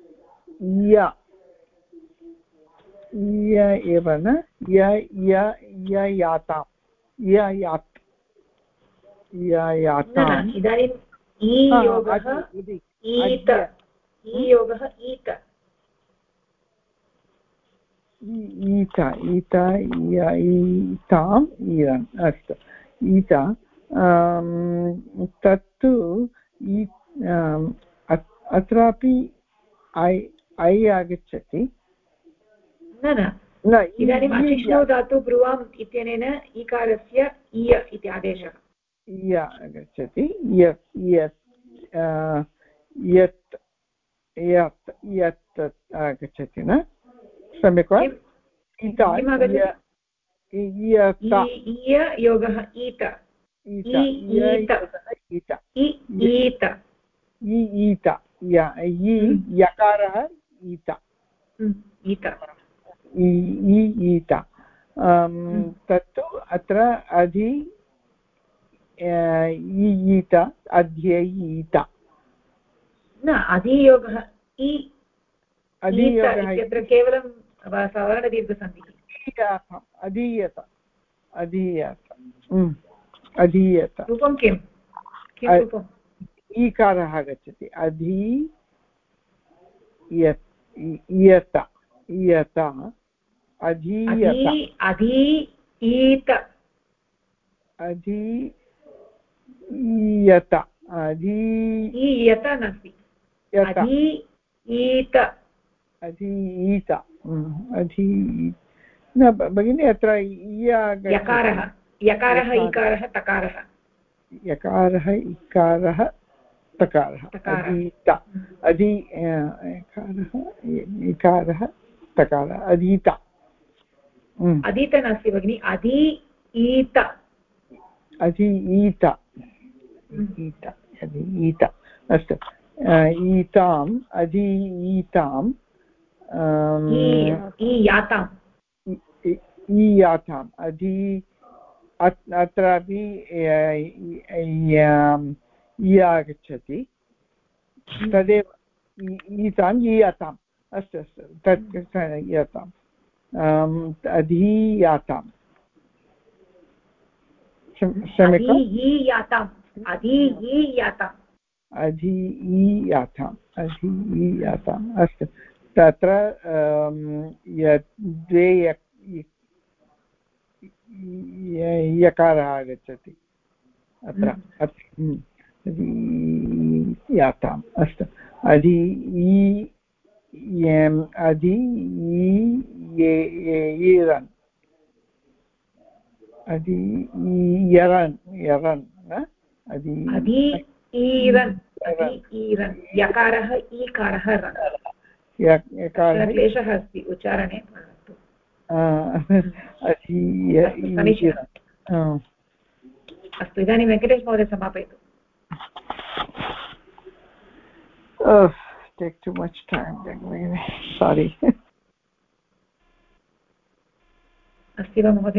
एव न याताम् इदानीं ईयोगः ईत ईयोगः ईत ईताम् ईरन् अस्तु ईता तत्तु अत्रापि ऐ आगच्छति न इदानीम् अचिष्णो धातु ब्रुवाम् इत्यनेन ईकारस्य इय इति आदेशः इय आगच्छति यत् आगच्छति न सम्यक् वा योगः ईत यकारः ईत तत्तु अत्र ईत अध्ययीत न अधियोगः इत्यत्र केवलं सवर्णदीर्घसन्धिः अधीयत रूपं किं रूपम् ईकारः आगच्छति अधीयत अधीयत नास्ति अधीयत न भगिनि अत्र यकारः इकारः तकारः यकारः इकारः तकारः अधीत इकारः तकारः अधीत अधीत नास्ति भगिनि अधीत अधीत ईत अस्तु ईताम् अधीताम् ईयाताम् अधी अत्रापि इ आगच्छति तदेव ईताम् ईयाताम् अस्तु अस्तु तत् ईयाताम् अधीयाताम् अधीयाताम् अस्तु तत्र द्वे यकारः आगच्छति अत्र याताम् अस्तु ईरन् यकारः ईकारः क्लेशः अस्ति उच्चारणे अस्तु इदानीं वेङ्कटेश महोदय समापयतु take too much time sorry अस्ति वा महोदय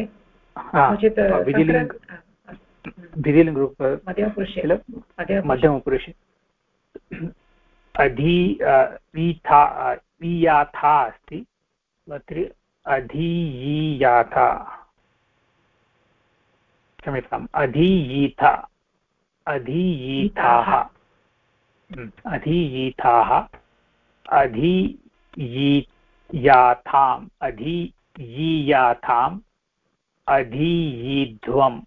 मध्यमपुरुषे ईयाथा अस्ति अत्र अधीयाथा क्षम्यताम् अधीयीथाः अधीयीयाथाम् अधीयीध्वम्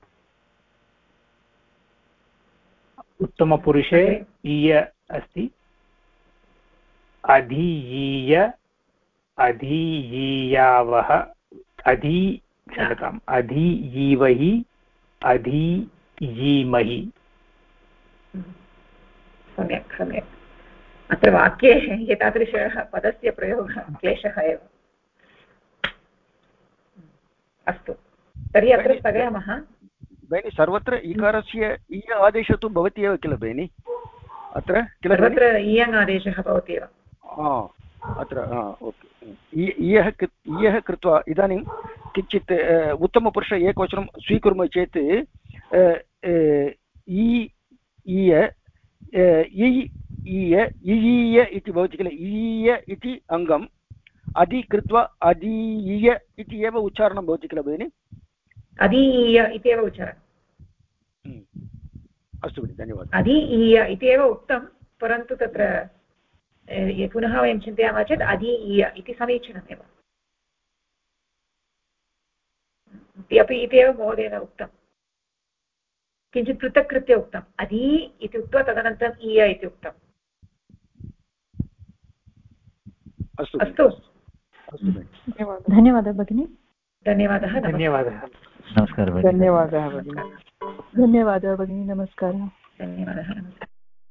उत्तमपुरुषे ईय अस्ति अधीयीय अधीयीयावः क्षम्यताम् अधीयीवहि अधीयीमहि सम्यक् सम्यक् अत्र वाक्ये एतादृशः पदस्य प्रयोगः क्लेशः एव अस्तु तर्हि अत्र स्थगयामः भगिनि सर्वत्र इकारस्य इ आदेशः तु भवति एव किल भगिनि अत्र किल सर्वत्र इयङ् आदेशः भवति एव अत्र ओके इयः कृत्वा इदानीं किञ्चित् उत्तमपुरुष एकवचनं स्वीकुर्मः चेत् ईय इयीय इति भवति किल ईय इति अङ्गम् अधि कृत्वा अधीय इति एव उच्चारणं भवति किल भगिनि अधीय इत्येव उच्चारणम् अस्तु भगिनि धन्यवादः अधीय इत्येव उक्तं परन्तु तत्र पुनः वयं चिन्तयामः चेत् अधीय इति समीचीनमेव अपि इत्येव महोदयेन उक्तं किञ्चित् पृथक् कृत्य उक्तम् अधी इति उक्त्वा तदनन्तरम् ईय इति उक्तम् अस्तु धन्यवादः भगिनि धन्यवादः नमस्कारः धन्यवादः भगिनि नमस्कारः धन्यवादः